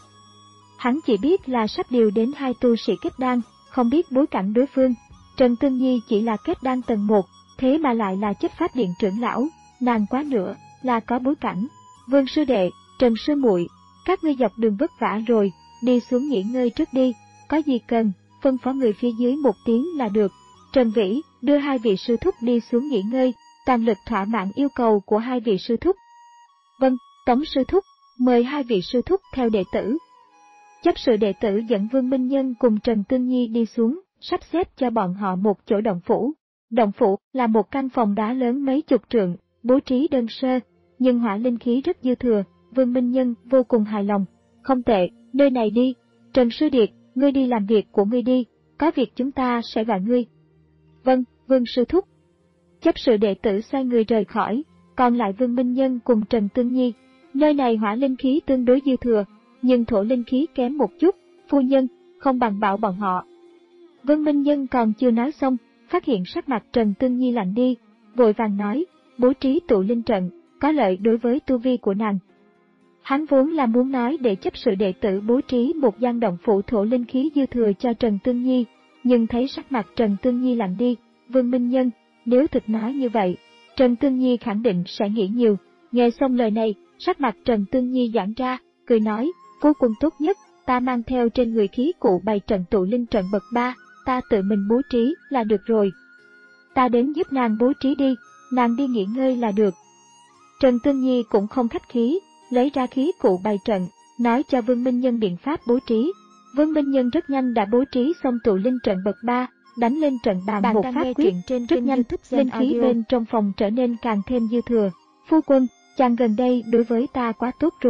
Hắn chỉ biết là sắp điều đến hai tu sĩ kết đan, không biết bối cảnh đối phương. Trần Tương Nhi chỉ là kết đan tầng một, thế mà lại là chấp pháp điện trưởng lão, nàng quá nữa là có bối cảnh. Vương sư đệ, Trần sư muội, các ngươi dọc đường vất vả rồi, đi xuống nghỉ ngơi trước đi, có gì cần, phân phó người phía dưới một tiếng là được. Trần Vĩ đưa hai vị sư thúc đi xuống nghỉ ngơi, toàn lực thỏa mãn yêu cầu của hai vị sư thúc. Vâng, Tống sư thúc, mời hai vị sư thúc theo đệ tử. Chấp sự đệ tử dẫn Vương Minh Nhân cùng Trần Tương Nhi đi xuống, sắp xếp cho bọn họ một chỗ động phủ. Động phủ là một căn phòng đá lớn mấy chục trượng, bố trí đơn sơ, nhưng hỏa linh khí rất dư thừa. Vương Minh Nhân vô cùng hài lòng. Không tệ, nơi này đi. Trần Sư Điệt, ngươi đi làm việc của ngươi đi, có việc chúng ta sẽ gọi ngươi. Vâng, Vương sư thúc. Chấp sự đệ tử xoay người rời khỏi, còn lại Vương Minh Nhân cùng Trần Tương Nhi. Nơi này hỏa linh khí tương đối dư thừa, nhưng thổ linh khí kém một chút, phu nhân, không bằng bảo bọn họ. Vương Minh Nhân còn chưa nói xong, phát hiện sắc mặt Trần Tương Nhi lạnh đi, vội vàng nói, bố trí tụ linh trận, có lợi đối với tu vi của nàng. Hắn vốn là muốn nói để chấp sự đệ tử bố trí một gian động phủ thổ linh khí dư thừa cho Trần Tương Nhi, nhưng thấy sắc mặt Trần Tương Nhi lạnh đi, Vương Minh Nhân, nếu thực nói như vậy, Trần Tương Nhi khẳng định sẽ nghĩ nhiều. Nghe xong lời này, sắc mặt Trần Tương Nhi giãn ra, cười nói, phu quân tốt nhất, ta mang theo trên người khí cụ bày trận tụ linh trận bậc ba, ta tự mình bố trí là được rồi. Ta đến giúp nàng bố trí đi, nàng đi nghỉ ngơi là được. Trần Tương Nhi cũng không khách khí, lấy ra khí cụ bày trận, nói cho Vương Minh Nhân biện pháp bố trí. Vương Minh Nhân rất nhanh đã bố trí xong tụ linh trận bậc ba, đánh lên trận bằng một pháp quyết, trên rất nhanh, linh khí bên trong phòng trở nên càng thêm dư thừa. Phu quân, chàng gần đây đối với ta quá tốt rồi,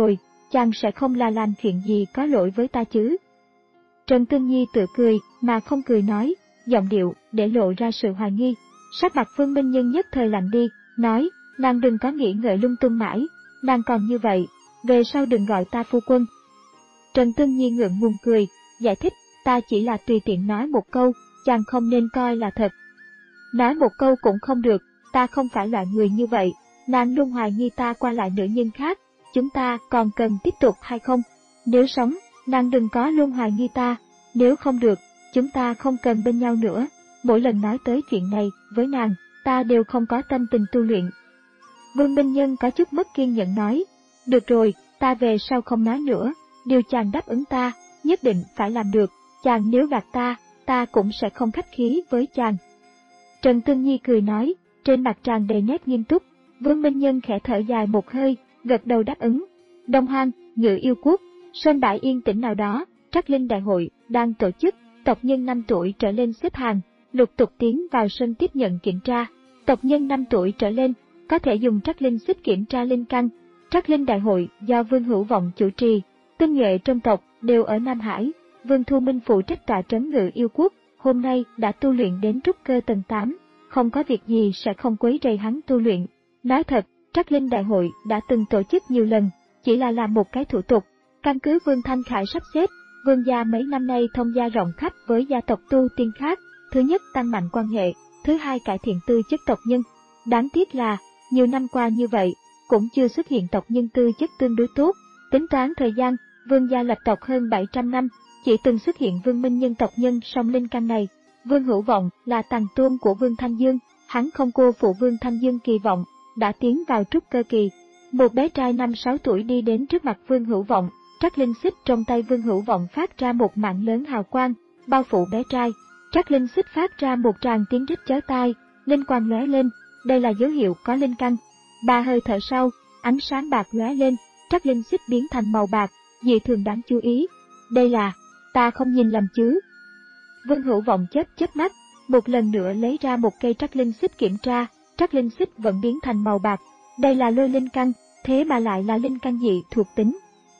chàng sẽ không là làm chuyện gì có lỗi với ta chứ. Trần Tương Nhi tự cười, mà không cười nói, giọng điệu, để lộ ra sự hoài nghi. Sắc mặt Vương Minh Nhân nhất thời lạnh đi, nói, nàng đừng có nghĩ ngợi lung tung mãi, nàng còn như vậy, về sau đừng gọi ta phu quân. Trần Tương Nhi ngượng ngùng cười, giải thích, ta chỉ là tùy tiện nói một câu, chàng không nên coi là thật. Nói một câu cũng không được, ta không phải loại người như vậy, nàng luôn hoài nghi ta qua lại nữ nhân khác, chúng ta còn cần tiếp tục hay không? Nếu sống, nàng đừng có luôn hoài nghi ta, nếu không được, chúng ta không cần bên nhau nữa. Mỗi lần nói tới chuyện này với nàng, ta đều không có tâm tình tu luyện. Vương Minh Nhân có chút mất kiên nhẫn nói, được rồi, ta về sau không nói nữa, điều chàng đáp ứng ta, nhất định phải làm được, chàng nếu gạt ta, ta cũng sẽ không khách khí với chàng. Trần Tương Nhi cười nói, trên mặt tràn đầy nét nghiêm túc. Vương Minh Nhân khẽ thở dài một hơi, gật đầu đáp ứng. Đông Hoang, Ngự Yêu Quốc, sơn bãi yên tĩnh nào đó, Trắc Linh Đại hội đang tổ chức, tộc nhân năm tuổi trở lên xếp hàng, lục tục tiến vào sân tiếp nhận kiểm tra. Tộc nhân năm tuổi trở lên có thể dùng Trắc Linh xích kiểm tra linh căn. Trắc Linh Đại hội do Vương Hữu Vọng chủ trì, tinh nhuệ trong tộc đều ở Nam Hải. Vương Thu Minh phụ trách tọa trấn Ngự Yêu Quốc, hôm nay đã tu luyện đến trúc cơ tầng tám, không có việc gì sẽ không quấy rầy hắn tu luyện. Nói thật, Trắc Linh Đại hội đã từng tổ chức nhiều lần, chỉ là làm một cái thủ tục. Căn cứ Vương Thanh Khải sắp xếp, Vương gia mấy năm nay thông gia rộng khắp với gia tộc tu tiên khác, thứ nhất tăng mạnh quan hệ, thứ hai cải thiện tư chất tộc nhân. Đáng tiếc là, nhiều năm qua như vậy, cũng chưa xuất hiện tộc nhân tư chất tương đối tốt. Tính toán thời gian, Vương gia lập tộc hơn bảy trăm năm, chỉ từng xuất hiện Vương Minh Nhân tộc nhân song linh căn này. Vương Hữu Vọng là tàng tôn của Vương Thanh Dương, hắn không cô phụ Vương Thanh Dương kỳ vọng, đã tiến vào trúc cơ kỳ. Một bé trai năm sáu tuổi đi đến trước mặt Vương Hữu Vọng, Trắc Linh xích trong tay Vương Hữu Vọng phát ra một mạng lớn hào quang, bao phủ bé trai. Trắc Linh xích phát ra một tràng tiếng rít chói tai, linh quang lóe lên, đây là dấu hiệu có linh căn. Ba hơi thở sau, ánh sáng bạc lóe lên, Trắc Linh xích biến thành màu bạc, dị thường đáng chú ý. Đây là, ta không nhìn lầm chứ? Vương Hữu Vọng chớp chớp mắt, một lần nữa lấy ra một cây Trắc Linh xích kiểm tra, Trắc Linh xích vẫn biến thành màu bạc. Đây là lôi linh căn, thế mà lại là linh căn dị thuộc tính.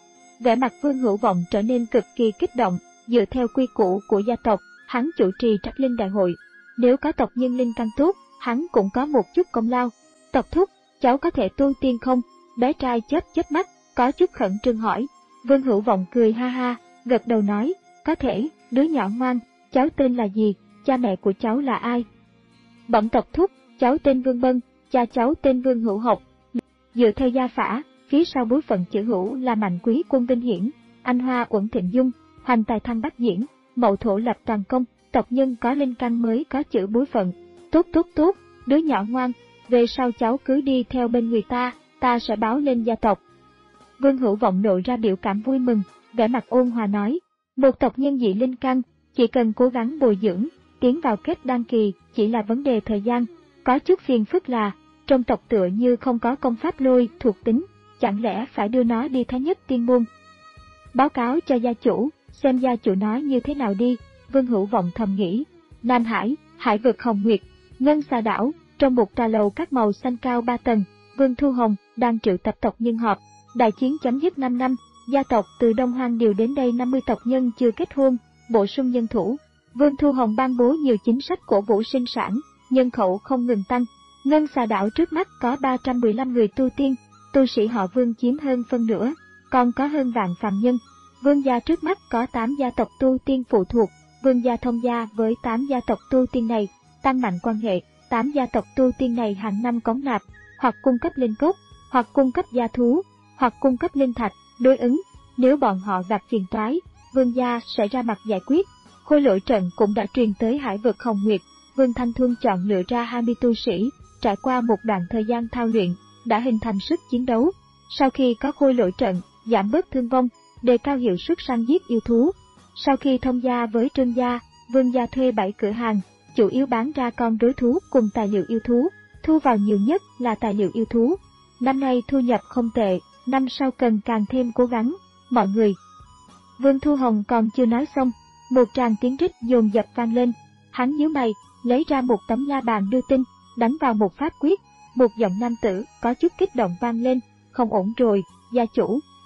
Vẻ mặt Vương Hữu Vọng trở nên cực kỳ kích động, dựa theo quy củ của gia tộc, hắn chủ trì Trắc Linh Đại hội. Nếu có tộc nhân linh căn tốt, hắn cũng có một chút công lao. Tộc thúc, cháu có thể tu tiên không? Bé trai chớp chớp mắt, có chút khẩn trương hỏi. Vương Hữu Vọng cười ha ha, gật đầu nói, có thể, đứa nhỏ ngoan, cháu tên là gì, cha mẹ của cháu là ai? Bẩm tộc thúc, cháu tên Vương Bân, cha cháu tên Vương Hữu Học. Dựa theo gia phả, phía sau bối phận chữ Hữu là Mạnh Quý Quân Vinh Hiển, Anh Hoa Uẩn Thịnh Dung, Hoành Tài Thăng Bách Diễn, Mậu Thổ Lập Toàn Công. Tộc nhân có linh căn mới có chữ bối phận. Tốt tốt tốt, đứa nhỏ ngoan, về sau cháu cứ đi theo bên người ta, ta sẽ báo lên gia tộc. Vương Hữu Vọng lộ ra biểu cảm vui mừng, vẻ mặt ôn hòa nói, một tộc nhân dị linh căn, chỉ cần cố gắng bồi dưỡng, tiến vào kết đan kỳ, chỉ là vấn đề thời gian. Có chút phiền phức là, trong tộc tựa như không có công pháp lôi thuộc tính, chẳng lẽ phải đưa nó đi Thái Nhất Tiên Môn? Báo cáo cho gia chủ, xem gia chủ nói như thế nào đi. Vương Hữu Vọng thầm nghĩ. Nam Hải, Hải vực Hồng Nguyệt, Ngân Xà Đảo, trong một tòa lầu các màu xanh cao ba tầng, Vương Thu Hồng đang triệu tập tộc nhân họp. Đại chiến chấm dứt năm năm, gia tộc từ Đông Hoang điều đến đây năm mươi tộc nhân chưa kết hôn, bổ sung nhân thủ. Vương Thu Hồng ban bố nhiều chính sách cổ vũ sinh sản, nhân khẩu không ngừng tăng. Ngân Xà Đảo trước mắt có ba trăm mười lăm người tu tiên, tu sĩ họ Vương chiếm hơn phân nửa, còn có hơn vạn phàm nhân. Vương gia trước mắt có tám gia tộc tu tiên phụ thuộc, Vương gia thông gia với tám gia tộc tu tiên này, tăng mạnh quan hệ. Tám gia tộc tu tiên này hàng năm cống nạp, hoặc cung cấp linh cốt, hoặc cung cấp gia thú, hoặc cung cấp linh thạch, đối ứng. Nếu bọn họ gặp phiền toái, Vương gia sẽ ra mặt giải quyết. Khôi lỗi trận cũng đã truyền tới Hải vực Hồng Nguyệt. Vương Thanh Thuân chọn lựa ra hai mươi tu sĩ, trải qua một đoạn thời gian thao luyện, đã hình thành sức chiến đấu. Sau khi có khôi lỗi trận, giảm bớt thương vong, đề cao hiệu suất săn giết yêu thú. Sau khi thông gia với Trương gia, Vương gia thuê bảy cửa hàng, chủ yếu bán ra con rối thú cùng tài liệu yêu thú, thu vào nhiều nhất là tài liệu yêu thú. Năm nay thu nhập không tệ, năm sau cần càng thêm cố gắng, mọi người. Vương Thu Hồng còn chưa nói xong, một tràng tiếng rít dồn dập vang lên. Hắn nhíu mày, lấy ra một tấm la bàn đưa tin, đánh vào một pháp quyết. Một giọng nam tử có chút kích động vang lên, không ổn rồi, gia chủ,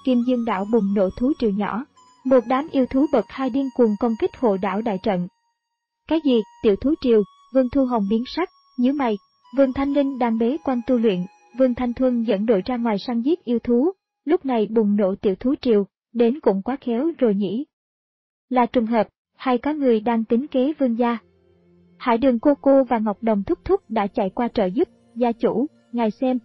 Kim Dương đảo bùng nổ thú triều nhỏ. Một đám yêu thú bậc hai điên cuồng công kích hộ đảo đại trận. Cái gì, tiểu thú triều? Vương Thu Hồng biến sắc, nhíu mày. Vương Thanh Linh đang bế quan tu luyện, Vương Thanh Thuân dẫn đội ra ngoài săn giết yêu thú, lúc này bùng nổ tiểu thú triều, đến cũng quá khéo rồi nhỉ. Là trùng hợp, hay có người đang tính kế Vương gia? Hải Đường cô cô và Ngọc Đồng thúc thúc đã chạy qua trợ giúp, gia chủ, ngài xem.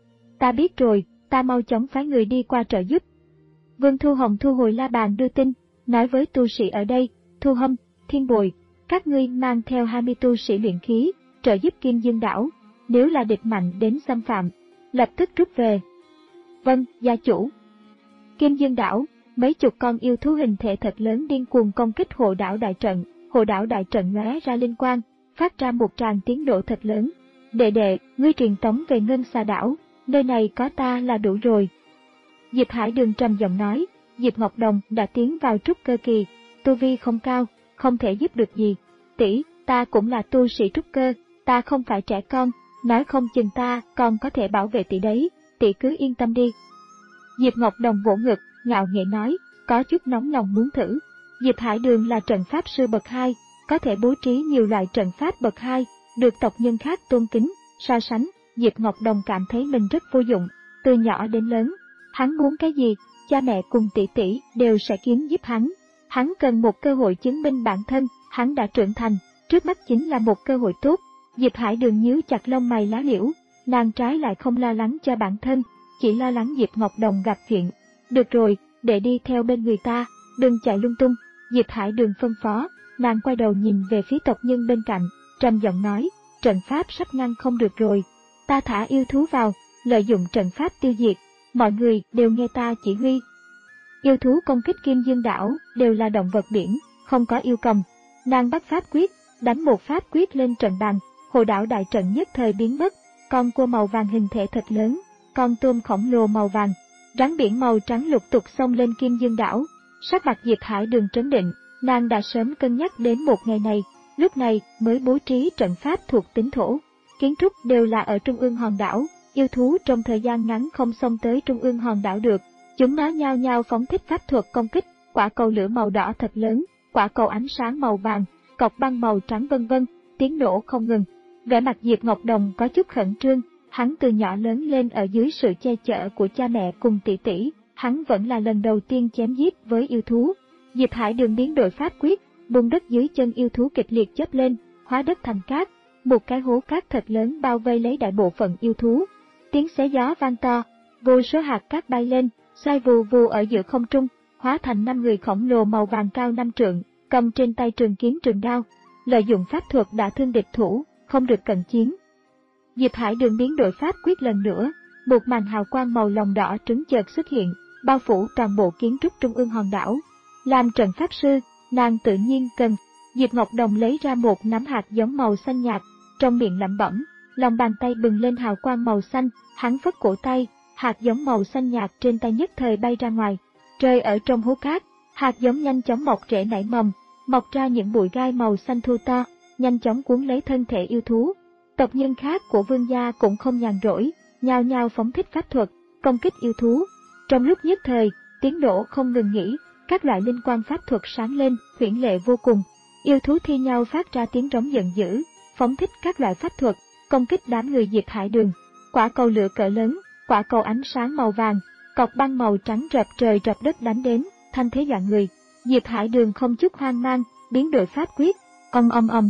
Ta biết rồi, ta mau chóng phái người đi qua trợ giúp. Vương Thu Hồng thu hồi la bàn đưa tin, nói với tu sĩ ở đây, Thu Hâm, Thiên Bồi, các ngươi mang theo hai mươi tu sĩ luyện khí, trợ giúp Kim Dương đảo, nếu là địch mạnh đến xâm phạm, lập tức rút về. Vâng, gia chủ. Kim Dương đảo, mấy chục con yêu thú hình thể thật lớn điên cuồng công kích hộ đảo đại trận, hộ đảo đại trận lóe ra linh quang, phát ra một tràng tiếng nổ thật lớn. Đệ đệ, ngươi truyền tống về Ngân Xà đảo, nơi này có ta là đủ rồi. Diệp Hải Đường trầm giọng nói, Diệp Ngọc Đồng đã tiến vào trúc cơ kỳ, tu vi không cao, không thể giúp được gì. Tỷ, ta cũng là tu sĩ trúc cơ, ta không phải trẻ con, nói không chừng ta còn có thể bảo vệ tỷ đấy, tỷ cứ yên tâm đi. Diệp Ngọc Đồng vỗ ngực, ngạo nghễ nói, có chút nóng lòng muốn thử. Diệp Hải Đường là trận pháp sư bậc hai, có thể bố trí nhiều loại trận pháp bậc hai, được tộc nhân khác tôn kính. So sánh, Diệp Ngọc Đồng cảm thấy mình rất vô dụng, từ nhỏ đến lớn. Hắn muốn cái gì, cha mẹ cùng tỷ tỷ đều sẽ kiếm giúp hắn. Hắn cần một cơ hội chứng minh bản thân, hắn đã trưởng thành, trước mắt chính là một cơ hội tốt. Diệp Hải Đường nhíu chặt lông mày lá liễu, nàng trái lại không lo lắng cho bản thân, chỉ lo lắng Diệp Ngọc Đồng gặp chuyện. Được rồi, để đi theo bên người ta, đừng chạy lung tung. Diệp Hải Đường phân phó, nàng quay đầu nhìn về phía tộc nhân bên cạnh, trầm giọng nói, trận pháp sắp ngăn không được rồi. Ta thả yêu thú vào, lợi dụng trận pháp tiêu diệt, mọi người đều nghe ta chỉ huy. Yêu thú công kích Kim Dương đảo đều là động vật biển, không có yêu cầm. Nàng bắt pháp quyết, đánh một pháp quyết lên trận bàn, hộ đảo đại trận nhất thời biến mất. Con cua màu vàng hình thể thật lớn, con tôm khổng lồ màu vàng, rắn biển màu trắng lục tục xông lên Kim Dương đảo. Sắc mặt Diệp Hải Đường trấn định, nàng đã sớm cân nhắc đến một ngày này, lúc này mới bố trí trận pháp thuộc tính thổ. Kiến trúc đều là ở trung ương hòn đảo, yêu thú trong thời gian ngắn không xông tới trung ương hòn đảo được. Chúng nó nhao nhao phóng thích pháp thuật công kích, quả cầu lửa màu đỏ thật lớn, quả cầu ánh sáng màu vàng, cọc băng màu trắng vân vân, tiếng nổ không ngừng. Vẻ mặt Diệp Ngọc Đồng có chút khẩn trương, hắn từ nhỏ lớn lên ở dưới sự che chở của cha mẹ cùng tỷ tỷ, hắn vẫn là lần đầu tiên chém giết với yêu thú. Diệp Hải Đường biến đổi pháp quyết, bùn đất dưới chân yêu thú kịch liệt chớp lên, hóa đất thành cát, một cái hố cát thật lớn bao vây lấy đại bộ phận yêu thú. Tiếng xé gió vang to, vô số hạt cát bay lên, xoay vù vù ở giữa không trung, hóa thành năm người khổng lồ màu vàng cao năm trượng, cầm trên tay trường kiếm trường đao, lợi dụng pháp thuật đã thương địch thủ, không được cận chiến. Diệp Hải Đường biến đổi pháp quyết lần nữa, một màn hào quang màu lòng đỏ trứng chợt xuất hiện, bao phủ toàn bộ kiến trúc trung ương hòn đảo. Làm trận pháp sư, nàng tự nhiên cần. Diệp Ngọc Đồng lấy ra một nắm hạt giống màu xanh nhạt, trong miệng lẩm bẩm, lòng bàn tay bừng lên hào quang màu xanh, hắn phất cổ tay, hạt giống màu xanh nhạt trên tay nhất thời bay ra ngoài, rơi ở trong hố cát. Hạt giống nhanh chóng mọc rễ nảy mầm, mọc ra những bụi gai màu xanh thô to, nhanh chóng cuốn lấy thân thể yêu thú. Tộc nhân khác của Vương gia cũng không nhàn rỗi, nhao nhao phóng thích pháp thuật, công kích yêu thú. Trong lúc nhất thời, tiếng nổ không ngừng nghỉ, các loại linh quang pháp thuật sáng lên, huyễn lệ vô cùng. Yêu thú thi nhau phát ra tiếng rống giận dữ, phóng thích các loại pháp thuật, công kích đám người Diệp Hải Đường. Quả cầu lửa cỡ lớn, quả cầu ánh sáng màu vàng, cọc băng màu trắng rập trời rập đất đánh đến, thanh thế dọa người. Diệp Hải Đường không chút hoang mang, biến đổi pháp quyết, ầm ầm ầm.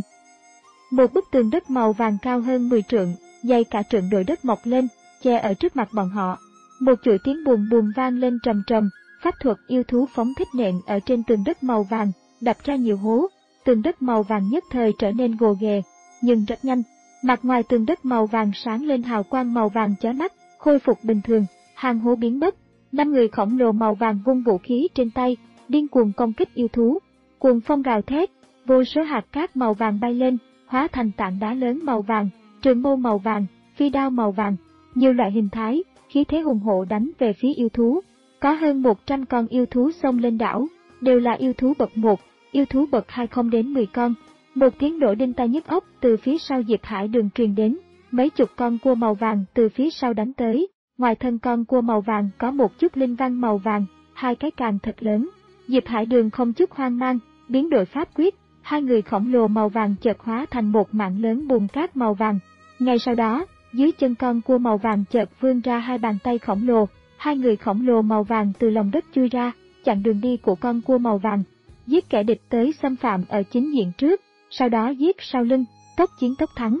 Một bức tường đất màu vàng cao hơn mười trượng, dày cả trượng đồi đất mọc lên, che ở trước mặt bọn họ. Một chuỗi tiếng bùm bùm vang lên trầm trầm, pháp thuật yêu thú phóng thích nện ở trên tường đất màu vàng, đập ra nhiều hố. Tường đất màu vàng nhất thời trở nên gồ ghề, nhưng rất nhanh, mặt ngoài tường đất màu vàng sáng lên hào quang màu vàng chói mắt, khôi phục bình thường, hang hố biến mất. Năm người khổng lồ màu vàng vung vũ khí trên tay, điên cuồng công kích yêu thú. Cuồng phong gào thét, vô số hạt cát màu vàng bay lên, hóa thành tảng đá lớn màu vàng, trường mâu màu vàng, phi đao màu vàng, nhiều loại hình thái, khí thế hùng hổ đánh về phía yêu thú. Có hơn một trăm con yêu thú xông lên đảo, đều là yêu thú bậc một, yêu thú bậc hai không đến mười con. Một tiếng nổ đinh tai nhức óc từ phía sau Diệp Hải Đường truyền đến, mấy chục con cua màu vàng từ phía sau đánh tới, ngoài thân con cua màu vàng có một chút linh văn màu vàng, hai cái càng thật lớn. Diệp Hải Đường không chút hoang mang, biến đổi pháp quyết, hai người khổng lồ màu vàng chợt hóa thành một mảng lớn bùn cát màu vàng. Ngay sau đó, dưới chân con cua màu vàng chợt vươn ra hai bàn tay khổng lồ, hai người khổng lồ màu vàng từ lòng đất chui ra, chặn đường đi của con cua màu vàng, giết kẻ địch tới xâm phạm ở chính diện trước, sau đó giết sau lưng, tốc chiến tốc thắng.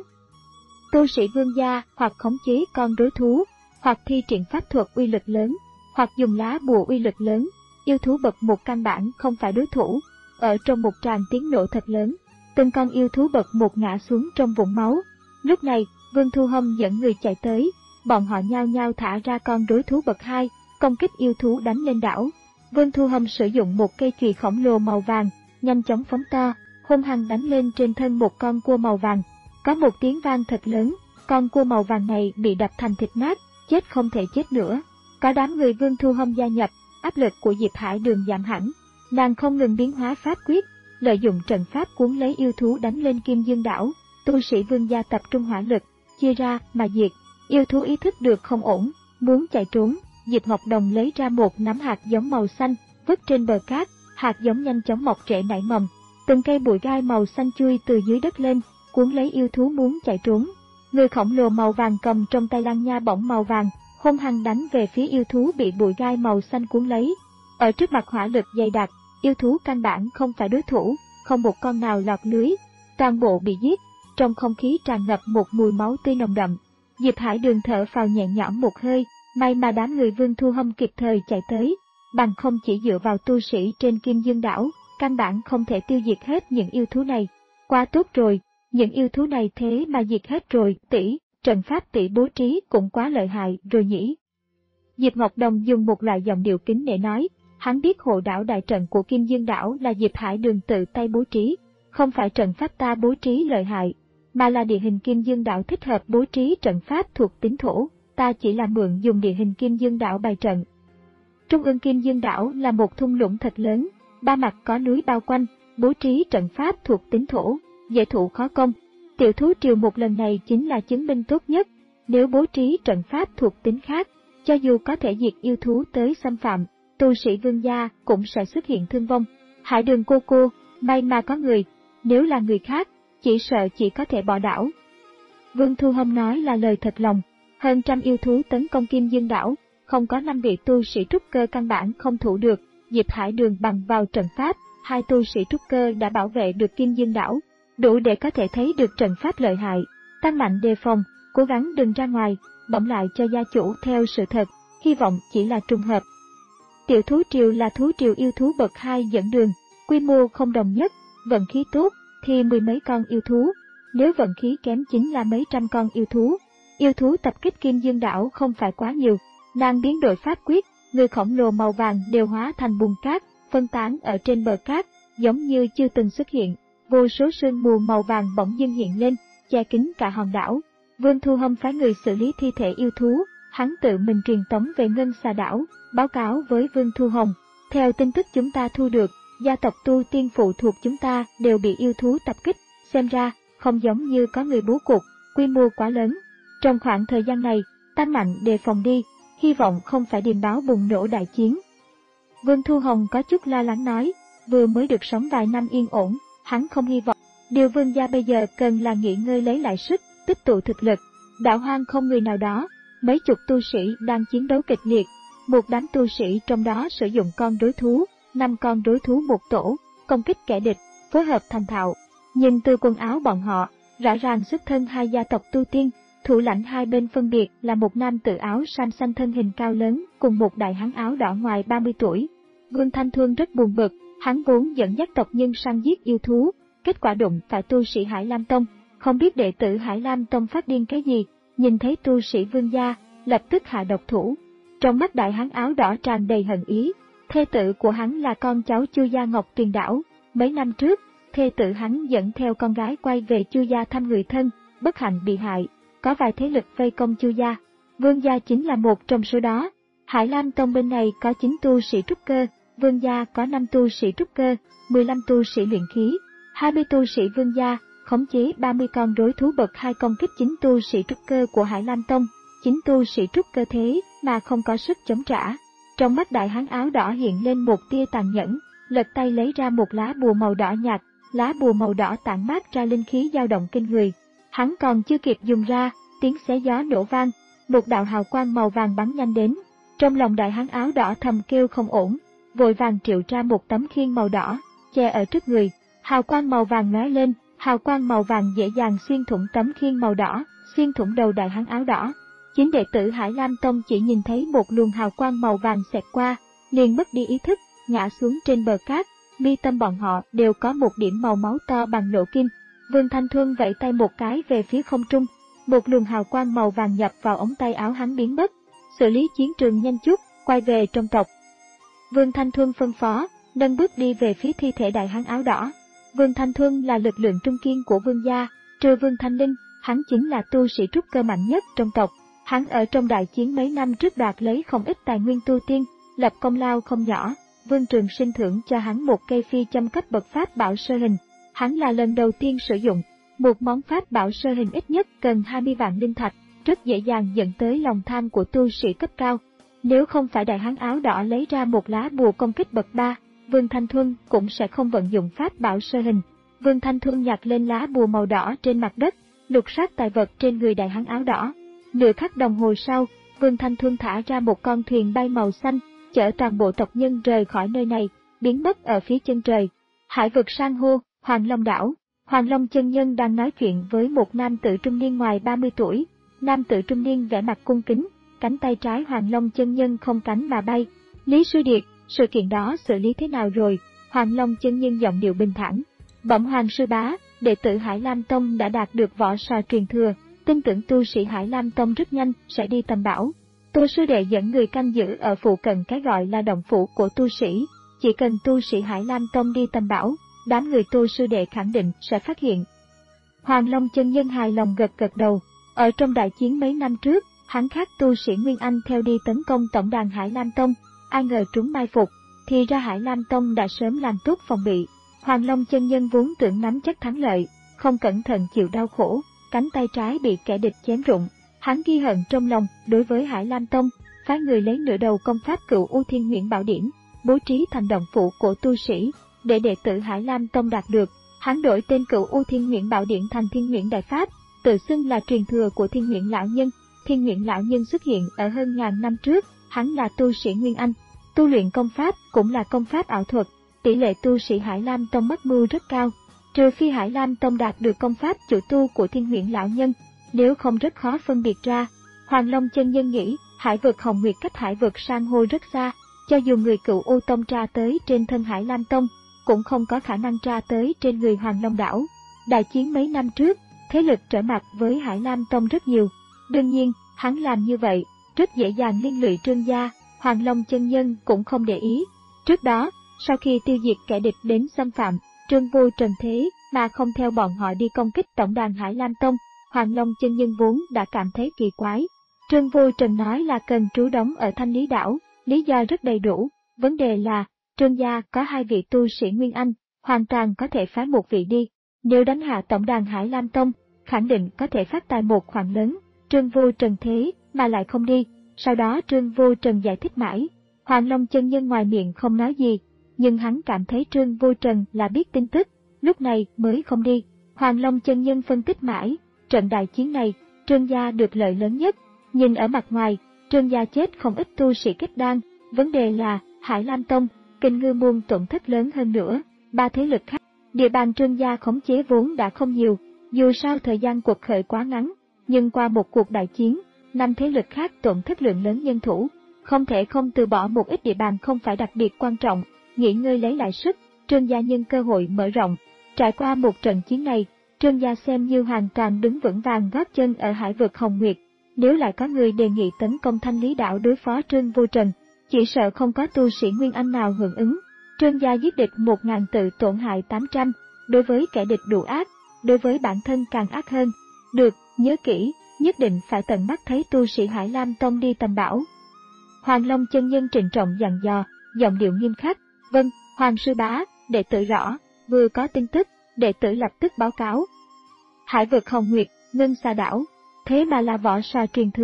Tu sĩ vương gia hoặc khống chế con đối thú, hoặc thi triển pháp thuật uy lực lớn, hoặc dùng lá bùa uy lực lớn, yêu thú bậc một căn bản không phải đối thủ. Ở trong một tràng tiếng nổ thật lớn, từng con yêu thú bậc một ngã xuống trong vũng máu. Lúc này, Vương Thu Hâm dẫn người chạy tới, bọn họ nhao nhao thả ra con đối thú bậc hai, công kích yêu thú đánh lên đảo. Vương Thu Hâm sử dụng một cây chùy khổng lồ màu vàng, nhanh chóng phóng to, hung hăng đánh lên trên thân một con cua màu vàng. Có một tiếng vang thật lớn, con cua màu vàng này bị đập thành thịt nát, chết không thể chết nữa. Có đám người Vương Thu Hâm gia nhập, áp lực của Diệp Hải Đường giảm hẳn. Nàng không ngừng biến hóa pháp quyết, lợi dụng trận pháp cuốn lấy yêu thú đánh lên Kim Dương đảo. Tu sĩ vương gia tập trung hỏa lực, chia ra mà diệt. Yêu thú ý thức được không ổn, muốn chạy trốn. Diệp Ngọc Đồng lấy ra một nắm hạt giống màu xanh, vứt trên bờ cát, hạt giống nhanh chóng mọc rễ nảy mầm. Từng cây bụi gai màu xanh chui từ dưới đất lên, cuốn lấy yêu thú muốn chạy trốn. Người khổng lồ màu vàng cầm trong tay lăng nha bổng màu vàng, hung hăng đánh về phía yêu thú bị bụi gai màu xanh cuốn lấy. Ở trước mặt hỏa lực dày đặc, yêu thú căn bản không phải đối thủ, không một con nào lọt lưới, toàn bộ bị giết. Trong không khí tràn ngập một mùi máu tươi nồng đậm. Diệp Hải Đường thở phào nhẹ nhõm một hơi, may mà đám người Vương Thu Hâm kịp thời chạy tới, bằng không chỉ dựa vào tu sĩ trên Kim Dương đảo, căn bản không thể tiêu diệt hết những yêu thú này. Quá tốt rồi, những yêu thú này thế mà diệt hết rồi, tỷ, trận pháp tỷ bố trí cũng quá lợi hại rồi nhỉ. Diệp Ngọc Đồng dùng một loại giọng điệu kính để nói, hắn biết hộ đảo đại trận của Kim Dương đảo là Diệp Hải Đường tự tay bố trí, không phải trận pháp ta bố trí lợi hại, mà là địa hình Kim Dương đảo thích hợp bố trí trận pháp thuộc tính thổ, ta chỉ là mượn dùng địa hình Kim Dương đảo bày trận. Trung ương Kim Dương đảo là một thung lũng thật lớn, ba mặt có núi bao quanh, bố trí trận pháp thuộc tính thổ, dễ thủ khó công. Tiểu thú triều một lần này chính là chứng minh tốt nhất, nếu bố trí trận pháp thuộc tính khác, cho dù có thể diệt yêu thú tới xâm phạm, tu sĩ vương gia cũng sẽ xuất hiện thương vong. Hải Đường cô cô, may mà có người, nếu là người khác, chỉ sợ chỉ có thể bỏ đảo. Vương Thu Hâm nói là lời thật lòng, hơn trăm yêu thú tấn công Kim Dương đảo, không có năm vị tu sĩ trúc cơ căn bản không thủ được. Diệp Hải Đường bằng vào trận pháp, hai tu sĩ trúc cơ đã bảo vệ được Kim Dương đảo, đủ để có thể thấy được trận pháp lợi hại. Tăng mạnh đề phòng, cố gắng đừng ra ngoài, bẩm lại cho gia chủ theo sự thật, hy vọng chỉ là trùng hợp. Tiểu thú triều là thú triều yêu thú bậc hai dẫn đường, quy mô không đồng nhất, vận khí tốt thì mười mấy con yêu thú, nếu vận khí kém chính là mấy trăm con yêu thú. Yêu thú tập kích Kim Dương đảo không phải quá nhiều, nàng biến đổi pháp quyết, người khổng lồ màu vàng đều hóa thành bùn cát, phân tán ở trên bờ cát, giống như chưa từng xuất hiện. Vô số sương mù màu vàng bỗng dưng hiện lên, che kín cả hòn đảo. Vương Thu Hâm phái người xử lý thi thể yêu thú, hắn tự mình truyền tống về Ngân Xà đảo, báo cáo với Vương Thu Hồng. Theo tin tức chúng ta thu được, gia tộc tu tiên phụ thuộc chúng ta đều bị yêu thú tập kích, xem ra, không giống như có người bố cục, quy mô quá lớn. Trong khoảng thời gian này, tăng mạnh đề phòng đi, hy vọng không phải điềm báo bùng nổ đại chiến. Vương Thu Hồng có chút lo lắng nói, vừa mới được sống vài năm yên ổn, hắn không hy vọng. Điều vương gia bây giờ cần là nghỉ ngơi lấy lại sức, tích tụ thực lực. Đảo hoang không người nào đó, mấy chục tu sĩ đang chiến đấu kịch liệt. Một đám tu sĩ trong đó sử dụng con đối thú, năm con đối thú một tổ, công kích kẻ địch, phối hợp thành thạo. Nhưng từ quần áo bọn họ, rõ ràng xuất thân hai gia tộc tu tiên, thủ lãnh hai bên phân biệt là một nam tử áo sam xanh thân hình cao lớn cùng một đại hán áo đỏ ngoài ba mươi tuổi. Vương Thanh Thương rất buồn bực, hắn vốn dẫn dắt tộc nhân săn giết yêu thú, kết quả đụng phải tu sĩ Hải Lam Tông, không biết đệ tử Hải Lam Tông phát điên cái gì, nhìn thấy tu sĩ vương gia, lập tức hạ độc thủ. Trong mắt đại hán áo đỏ tràn đầy hận ý, thê tử của hắn là con cháu Chu gia Ngọc Tuyền đảo, mấy năm trước, thê tử hắn dẫn theo con gái quay về Chu gia thăm người thân, bất hạnh bị hại, có vài thế lực vây công Chu gia, vương gia chính là một trong số đó. Hải Lam Tông bên này có chín tu sĩ trúc cơ, vương gia có năm tu sĩ trúc cơ, mười lăm tu sĩ luyện khí, hai mươi tu sĩ vương gia, khống chế ba mươi con đối thú bậc hai công kích chín tu sĩ trúc cơ của Hải Lam Tông. chính tu sĩ trúc cơ thế mà không có sức chống trả. Trong mắt đại hán áo đỏ hiện lên một tia tàn nhẫn, lật tay lấy ra một lá bùa màu đỏ nhạt, lá bùa màu đỏ tản mát ra linh khí dao động kinh người. Hắn còn chưa kịp dùng ra, tiếng xé gió nổ vang, một đạo hào quang màu vàng bắn nhanh đến. Trong lòng đại hán áo đỏ thầm kêu không ổn, vội vàng triệu ra một tấm khiên màu đỏ, che ở trước người. Hào quang màu vàng lóe lên, hào quang màu vàng dễ dàng xuyên thủng tấm khiên màu đỏ, xuyên thủng đầu đại hán áo đỏ. Chính đệ tử Hải Lam Tông chỉ nhìn thấy một luồng hào quang màu vàng xẹt qua, liền mất đi ý thức, ngã xuống trên bờ cát. Mi tâm bọn họ đều có một điểm màu máu to bằng lỗ kim. Vương Thanh Thuân vẫy tay một cái về phía không trung, một luồng hào quang màu vàng nhập vào ống tay áo hắn biến mất. Xử lý chiến trường nhanh chút, quay về trong tộc. Vương Thanh Thuân phân phó, nâng bước đi về phía thi thể đại hán áo đỏ. Vương Thanh Thuân là lực lượng trung kiên của Vương gia, trừ Vương Thanh Linh, hắn chính là tu sĩ trúc cơ mạnh nhất trong tộc. Hắn ở trong đại chiến mấy năm trước đoạt lấy không ít tài nguyên tu tiên, lập công lao không nhỏ. Vương Trường Sinh thưởng cho hắn một cây phi châm cấp bậc pháp bảo sơ hình. Hắn là lần đầu tiên sử dụng một món pháp bảo sơ hình, ít nhất cần hai mươi vạn linh thạch, rất dễ dàng dẫn tới lòng tham của tu sĩ cấp cao. Nếu không phải đại hán áo đỏ lấy ra một lá bùa công kích bậc ba, Vương Thanh Thuân cũng sẽ không vận dụng pháp bảo sơ hình. Vương Thanh Thuân nhặt lên lá bùa màu đỏ trên mặt đất, lục soát tài vật trên người đại hán áo đỏ. Nửa khắc đồng hồ sau, Vương Thanh Thuân thả ra một con thuyền bay màu xanh, chở toàn bộ tộc nhân rời khỏi nơi này, biến mất ở phía chân trời. Hải vực san hô, Hoàng Long đảo. Hoàng Long chân nhân đang nói chuyện với một nam tử trung niên ngoài ba mươi tuổi. Nam tử trung niên vẻ mặt cung kính, cánh tay trái Hoàng Long chân nhân không cánh mà bay. Lý Sư Điệt, sự kiện đó xử lý thế nào rồi? Hoàng Long chân nhân giọng điệu bình thản. Bẩm Hoàng sư bá, đệ tử Hải Lam Tông đã đạt được võ sò truyền thừa, tin tưởng tu sĩ Hải Lam Tông rất nhanh sẽ đi tầm bảo. Tô sư đệ dẫn người canh giữ ở phụ cận cái gọi là động phủ của tu sĩ, chỉ cần tu sĩ Hải Lam Tông đi tầm bảo, đám người Tô sư đệ khẳng định sẽ phát hiện. Hoàng Long chân nhân hài lòng gật gật đầu. Ở trong đại chiến mấy năm trước, hắn khác tu sĩ Nguyên Anh theo đi tấn công tổng đàn Hải Lam Tông, ai ngờ trúng mai phục, thì ra Hải Lam Tông đã sớm làm tốt phòng bị. Hoàng Long chân nhân vốn tưởng nắm chắc thắng lợi, không cẩn thận chịu đau khổ, cánh tay trái bị kẻ địch chém rụng. Hắn ghi hận trong lòng đối với Hải Lam Tông, phái người lấy nửa đầu công pháp Cửu U Thiên Nguyễn Bảo Điển, bố trí thành động phủ của tu sĩ, để đệ tử Hải Lam Tông đạt được. Hắn đổi tên Cửu U Thiên Nguyễn Bảo Điển thành Thiên Nguyễn Đại Pháp, tự xưng là truyền thừa của Thiên Nguyễn lão nhân. Thiên Nguyễn lão nhân xuất hiện ở hơn ngàn năm trước, hắn là tu sĩ Nguyên Anh, tu luyện công pháp cũng là công pháp ảo thuật, tỷ lệ tu sĩ Hải Lam Tông mắc mưu rất cao, trừ phi Hải Lam Tông đạt được công pháp chủ tu của Thiên Nguyễn lão nhân, nếu không rất khó phân biệt ra. Hoàng Long chân nhân nghĩ, hải vực Hồng Nguyệt cách hải vực san hô rất xa, cho dù người Cửu U Tông tra tới trên thân Hải Lam Tông, cũng không có khả năng tra tới trên người Hoàng Long đảo. Đại chiến mấy năm trước, thế lực trở mặt với Hải Lam Tông rất nhiều. Đương nhiên, hắn làm như vậy, rất dễ dàng liên lụy Trương gia, Hoàng Long chân nhân cũng không để ý. Trước đó, sau khi tiêu diệt kẻ địch đến xâm phạm Trương Vô Trần thế mà không theo bọn họ đi công kích tổng đàn Hải Lam Tông, Hoàng Long chân nhân vốn đã cảm thấy kỳ quái. Trương Vô Trần nói là cần trú đóng ở Thanh Lý đảo, lý do rất đầy đủ. Vấn đề là, Trương gia có hai vị tu sĩ Nguyên Anh, hoàn toàn có thể phái một vị đi. Nếu đánh hạ tổng đàn Hải Lam Tông, khẳng định có thể phát tài một khoản lớn. Trương Vô Trần thế mà lại không đi. Sau đó Trương Vô Trần giải thích mãi. Hoàng Long chân nhân ngoài miệng không nói gì, nhưng hắn cảm thấy Trương Vô Trần là biết tin tức, lúc này mới không đi. Hoàng Long chân nhân phân tích mãi, trận đại chiến này, Trương gia được lợi lớn nhất. Nhìn ở mặt ngoài, Trương gia chết không ít tu sĩ kết đan, vấn đề là Hải Lam Tông, Kinh Ngư môn tổn thất lớn hơn nữa, ba thế lực khác. Địa bàn Trương gia khống chế vốn đã không nhiều, dù sao thời gian cuộc khởi quá ngắn, nhưng qua một cuộc đại chiến, năm thế lực khác tổn thất lượng lớn nhân thủ, không thể không từ bỏ một ít địa bàn không phải đặc biệt quan trọng, nghỉ ngơi lấy lại sức. Trương gia nhân cơ hội mở rộng. Trải qua một trận chiến này, Trương gia xem như hoàn toàn đứng vững vàng gót chân ở hải vực Hồng Nguyệt. Nếu lại có người đề nghị tấn công Thanh Lý đảo đối phó Trương Vô Trần, chỉ sợ không có tu sĩ Nguyên Anh nào hưởng ứng. Trương gia giết địch một ngàn tự tổn hại tám trăm, đối với kẻ địch đủ ác, đối với bản thân càng ác hơn. Được, nhớ kỹ, nhất định phải tận mắt thấy tu sĩ Hải Lam Tông đi tầm bảo. Hoàng Long chân nhân trịnh trọng dặn dò, giọng điệu nghiêm khắc. Vâng, Hoàng sư bá, đệ tử rõ, vừa có tin tức, đệ tử lập tức báo cáo. Hải vực Hồng Nguyệt, Ngân Xà đảo, thế mà là võ sò truyền thừa,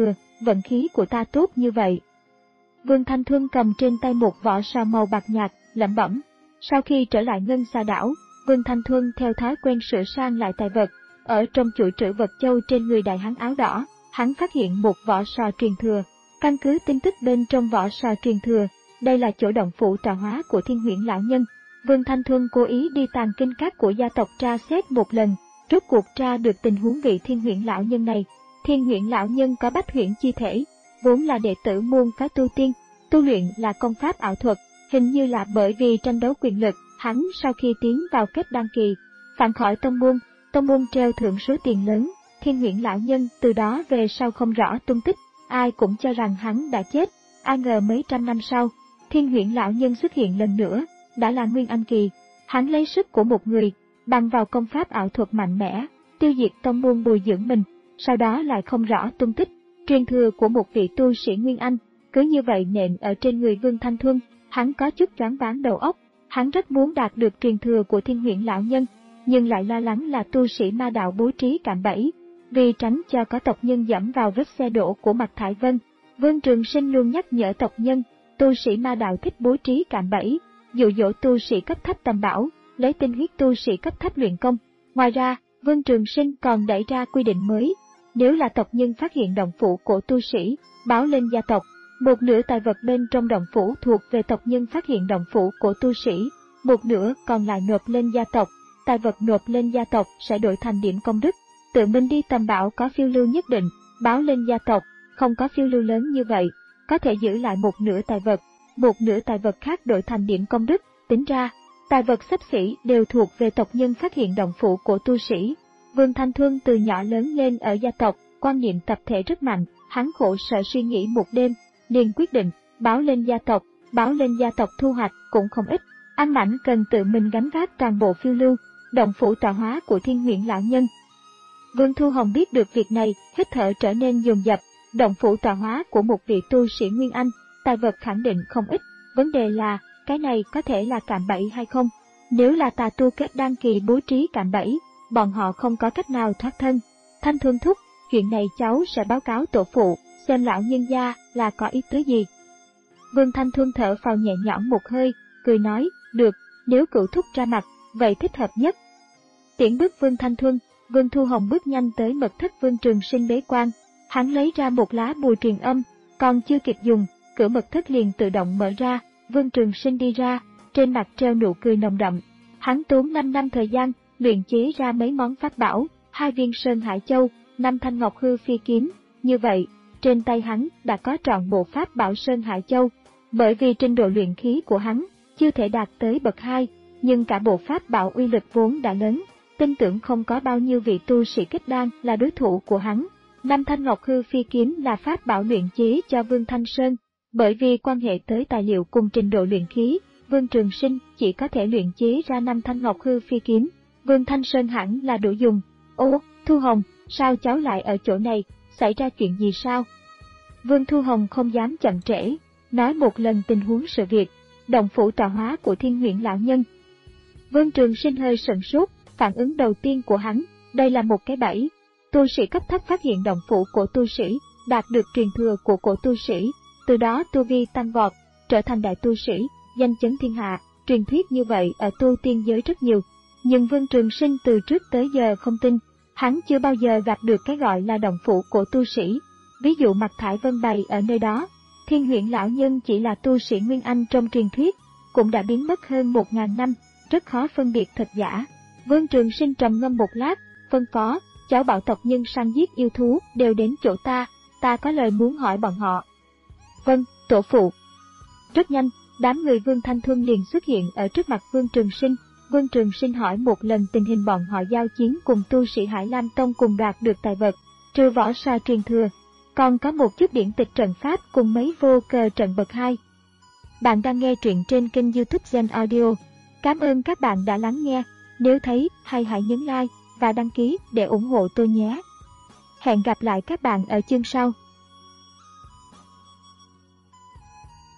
vận khí của ta tốt như vậy. Vương Thanh Thuân cầm trên tay một vỏ sò màu bạc nhạt, lẩm bẩm. Sau khi trở lại Ngân Xà đảo, Vương Thanh Thuân theo thói quen sửa sang lại tài vật. Ở trong chuỗi trữ vật châu trên người đại hán áo đỏ, hắn phát hiện một vỏ sò truyền thừa. Căn cứ tin tức bên trong vỏ sò truyền thừa, đây là chỗ động phủ tọa hóa của Thiên Huyễn lão nhân. Vương Thanh Thuân cố ý đi tàng kinh các của gia tộc tra xét một lần, rốt cuộc tra được tình huống vị Thiên Huyễn lão nhân này. Thiên Huyễn lão nhân có bách huyễn chi thể, vốn là đệ tử môn phái tu tiên, tu luyện là công pháp ảo thuật, hình như là bởi vì tranh đấu quyền lực, hắn sau khi tiến vào kết đăng kỳ, phản khỏi tông môn, tông môn treo thưởng số tiền lớn. Thiên Huyễn lão nhân từ đó về sau không rõ tung tích, ai cũng cho rằng hắn đã chết. Ai ngờ mấy trăm năm sau, Thiên Huyễn lão nhân xuất hiện lần nữa, đã là Nguyên Anh kỳ. Hắn lấy sức của một người, bằng vào công pháp ảo thuật mạnh mẽ, tiêu diệt tông môn bồi dưỡng mình, sau đó lại không rõ tung tích. Truyền thừa của một vị tu sĩ Nguyên Anh, cứ như vậy nện ở trên người Vương Thanh Thuân, hắn có chút choáng váng đầu óc. Hắn rất muốn đạt được truyền thừa của Thiên Huyễn lão nhân, nhưng lại lo lắng là tu sĩ ma đạo bố trí cạm bẫy, vì tránh cho có tộc nhân dẫm vào vết xe đổ của Mạc Thải Vân. Vương Trường Sinh luôn nhắc nhở tộc nhân, tu sĩ ma đạo thích bố trí cạm bẫy, dụ dỗ tu sĩ cấp thấp tầm bảo, lấy tinh huyết tu sĩ cấp thấp luyện công. Ngoài ra, Vương Trường Sinh còn đẩy ra quy định mới, nếu là tộc nhân phát hiện động phủ của tu sĩ, báo lên gia tộc, một nửa tài vật bên trong động phủ thuộc về tộc nhân phát hiện động phủ của tu sĩ, một nửa còn lại nộp lên gia tộc. Tài vật nộp lên gia tộc sẽ đổi thành điểm công đức. Tự mình đi tầm bảo có phiêu lưu nhất định, báo lên gia tộc, không có phiêu lưu lớn như vậy, có thể giữ lại một nửa tài vật, một nửa tài vật khác đổi thành điểm công đức. Tính ra, tài vật xấp xỉ đều thuộc về tộc nhân phát hiện động phủ của tu sĩ. Vương Thanh Thuân từ nhỏ lớn lên ở gia tộc, quan niệm tập thể rất mạnh, hắn khổ sở suy nghĩ một đêm, liền quyết định báo lên gia tộc. Báo lên gia tộc thu hoạch cũng không ít, An Mãnh cần tự mình gánh vác toàn bộ phiêu lưu, động phủ tọa hóa của Thiên Huyễn lão nhân. Vương Thu Hồng biết được việc này, hít thở trở nên dồn dập. Động phủ tọa hóa của một vị tu sĩ Nguyên Anh, tài vật khẳng định không ít, vấn đề là, cái này có thể là cạm bẫy hay không? Nếu là tà tu kết đăng kỳ bố trí cạm bẫy, bọn họ không có cách nào thoát thân. Thanh Thuân thúc, chuyện này cháu sẽ báo cáo tổ phụ, xem lão nhân gia là có ý tứ gì. Vương Thanh Thuân thở phào nhẹ nhõm một hơi, cười nói, được, nếu cửu thúc ra mặt, vậy thích hợp nhất. Tiễn bước Vương Thanh Thuân, Vương Thu Hồng bước nhanh tới mật thất Vương Trường Sinh bế quan. Hắn lấy ra một lá bùa truyền âm, còn chưa kịp dùng, cửa mật thất liền tự động mở ra. Vương Trường Sinh đi ra, trên mặt treo nụ cười nồng đậm. Hắn tốn năm năm thời gian, luyện chế ra mấy món pháp bảo, hai viên Sơn Hải Châu, năm thanh ngọc hư phi kiếm. Như vậy, trên tay hắn đã có trọn bộ pháp bảo Sơn Hải Châu. Bởi vì trình độ luyện khí của hắn chưa thể đạt tới bậc hai, nhưng cả bộ pháp bảo uy lực vốn đã lớn, tin tưởng không có bao nhiêu vị tu sĩ kết đan là đối thủ của hắn. Năm thanh ngọc hư phi kiếm là pháp bảo luyện chế cho Vương Thanh Sơn, bởi vì quan hệ tới tài liệu cùng trình độ luyện khí, Vương Trường Sinh chỉ có thể luyện chế ra năm thanh ngọc hư phi kiếm. Vương Thanh Sơn hẳn là đủ dùng. Ô, Thu Hồng, sao cháu lại ở chỗ này, xảy ra chuyện gì sao? Vương Thu Hồng không dám chậm trễ, nói một lần tình huống sự việc, động phủ tọa hóa của Thiên Huyễn lão nhân. Vương Trường Sinh hơi sửng sốt, phản ứng đầu tiên của hắn, đây là một cái bẫy. Tu sĩ cấp thấp phát hiện động phủ của tu sĩ, đạt được truyền thừa của cổ tu sĩ, từ đó tu vi tăng vọt, trở thành đại tu sĩ, danh chấn thiên hạ. Truyền thuyết như vậy ở tu tiên giới rất nhiều, nhưng Vương Trường Sinh từ trước tới giờ không tin, hắn chưa bao giờ gặp được cái gọi là động phủ của tu sĩ. Ví dụ Mạc Thải Vân bày ở nơi đó, Thiên Huyễn lão nhân chỉ là tu sĩ Nguyên Anh trong truyền thuyết, cũng đã biến mất hơn một ngàn năm, rất khó phân biệt thật giả. Vương Trường Sinh trầm ngâm một lát, phân phó, cháu bảo tộc nhân săn giết yêu thú đều đến chỗ ta, ta có lời muốn hỏi bọn họ. Vâng, tổ phụ. Rất nhanh, đám người Vương Thanh Thuân liền xuất hiện ở trước mặt Vương Trường Sinh. Vương Trường Sinh hỏi một lần tình hình bọn họ giao chiến cùng tu sĩ Hải Lam Tông cùng đoạt được tài vật, trừ võ sa truyền thừa, còn có một chút điển tịch trận pháp cùng mấy vô cờ trận bậc hai. Bạn đang nghe truyện trên kênh YouTube Gen Audio. Cảm ơn các bạn đã lắng nghe. Nếu thấy hay hãy nhấn like và đăng ký để ủng hộ tôi nhé. Hẹn gặp lại các bạn ở chương sau.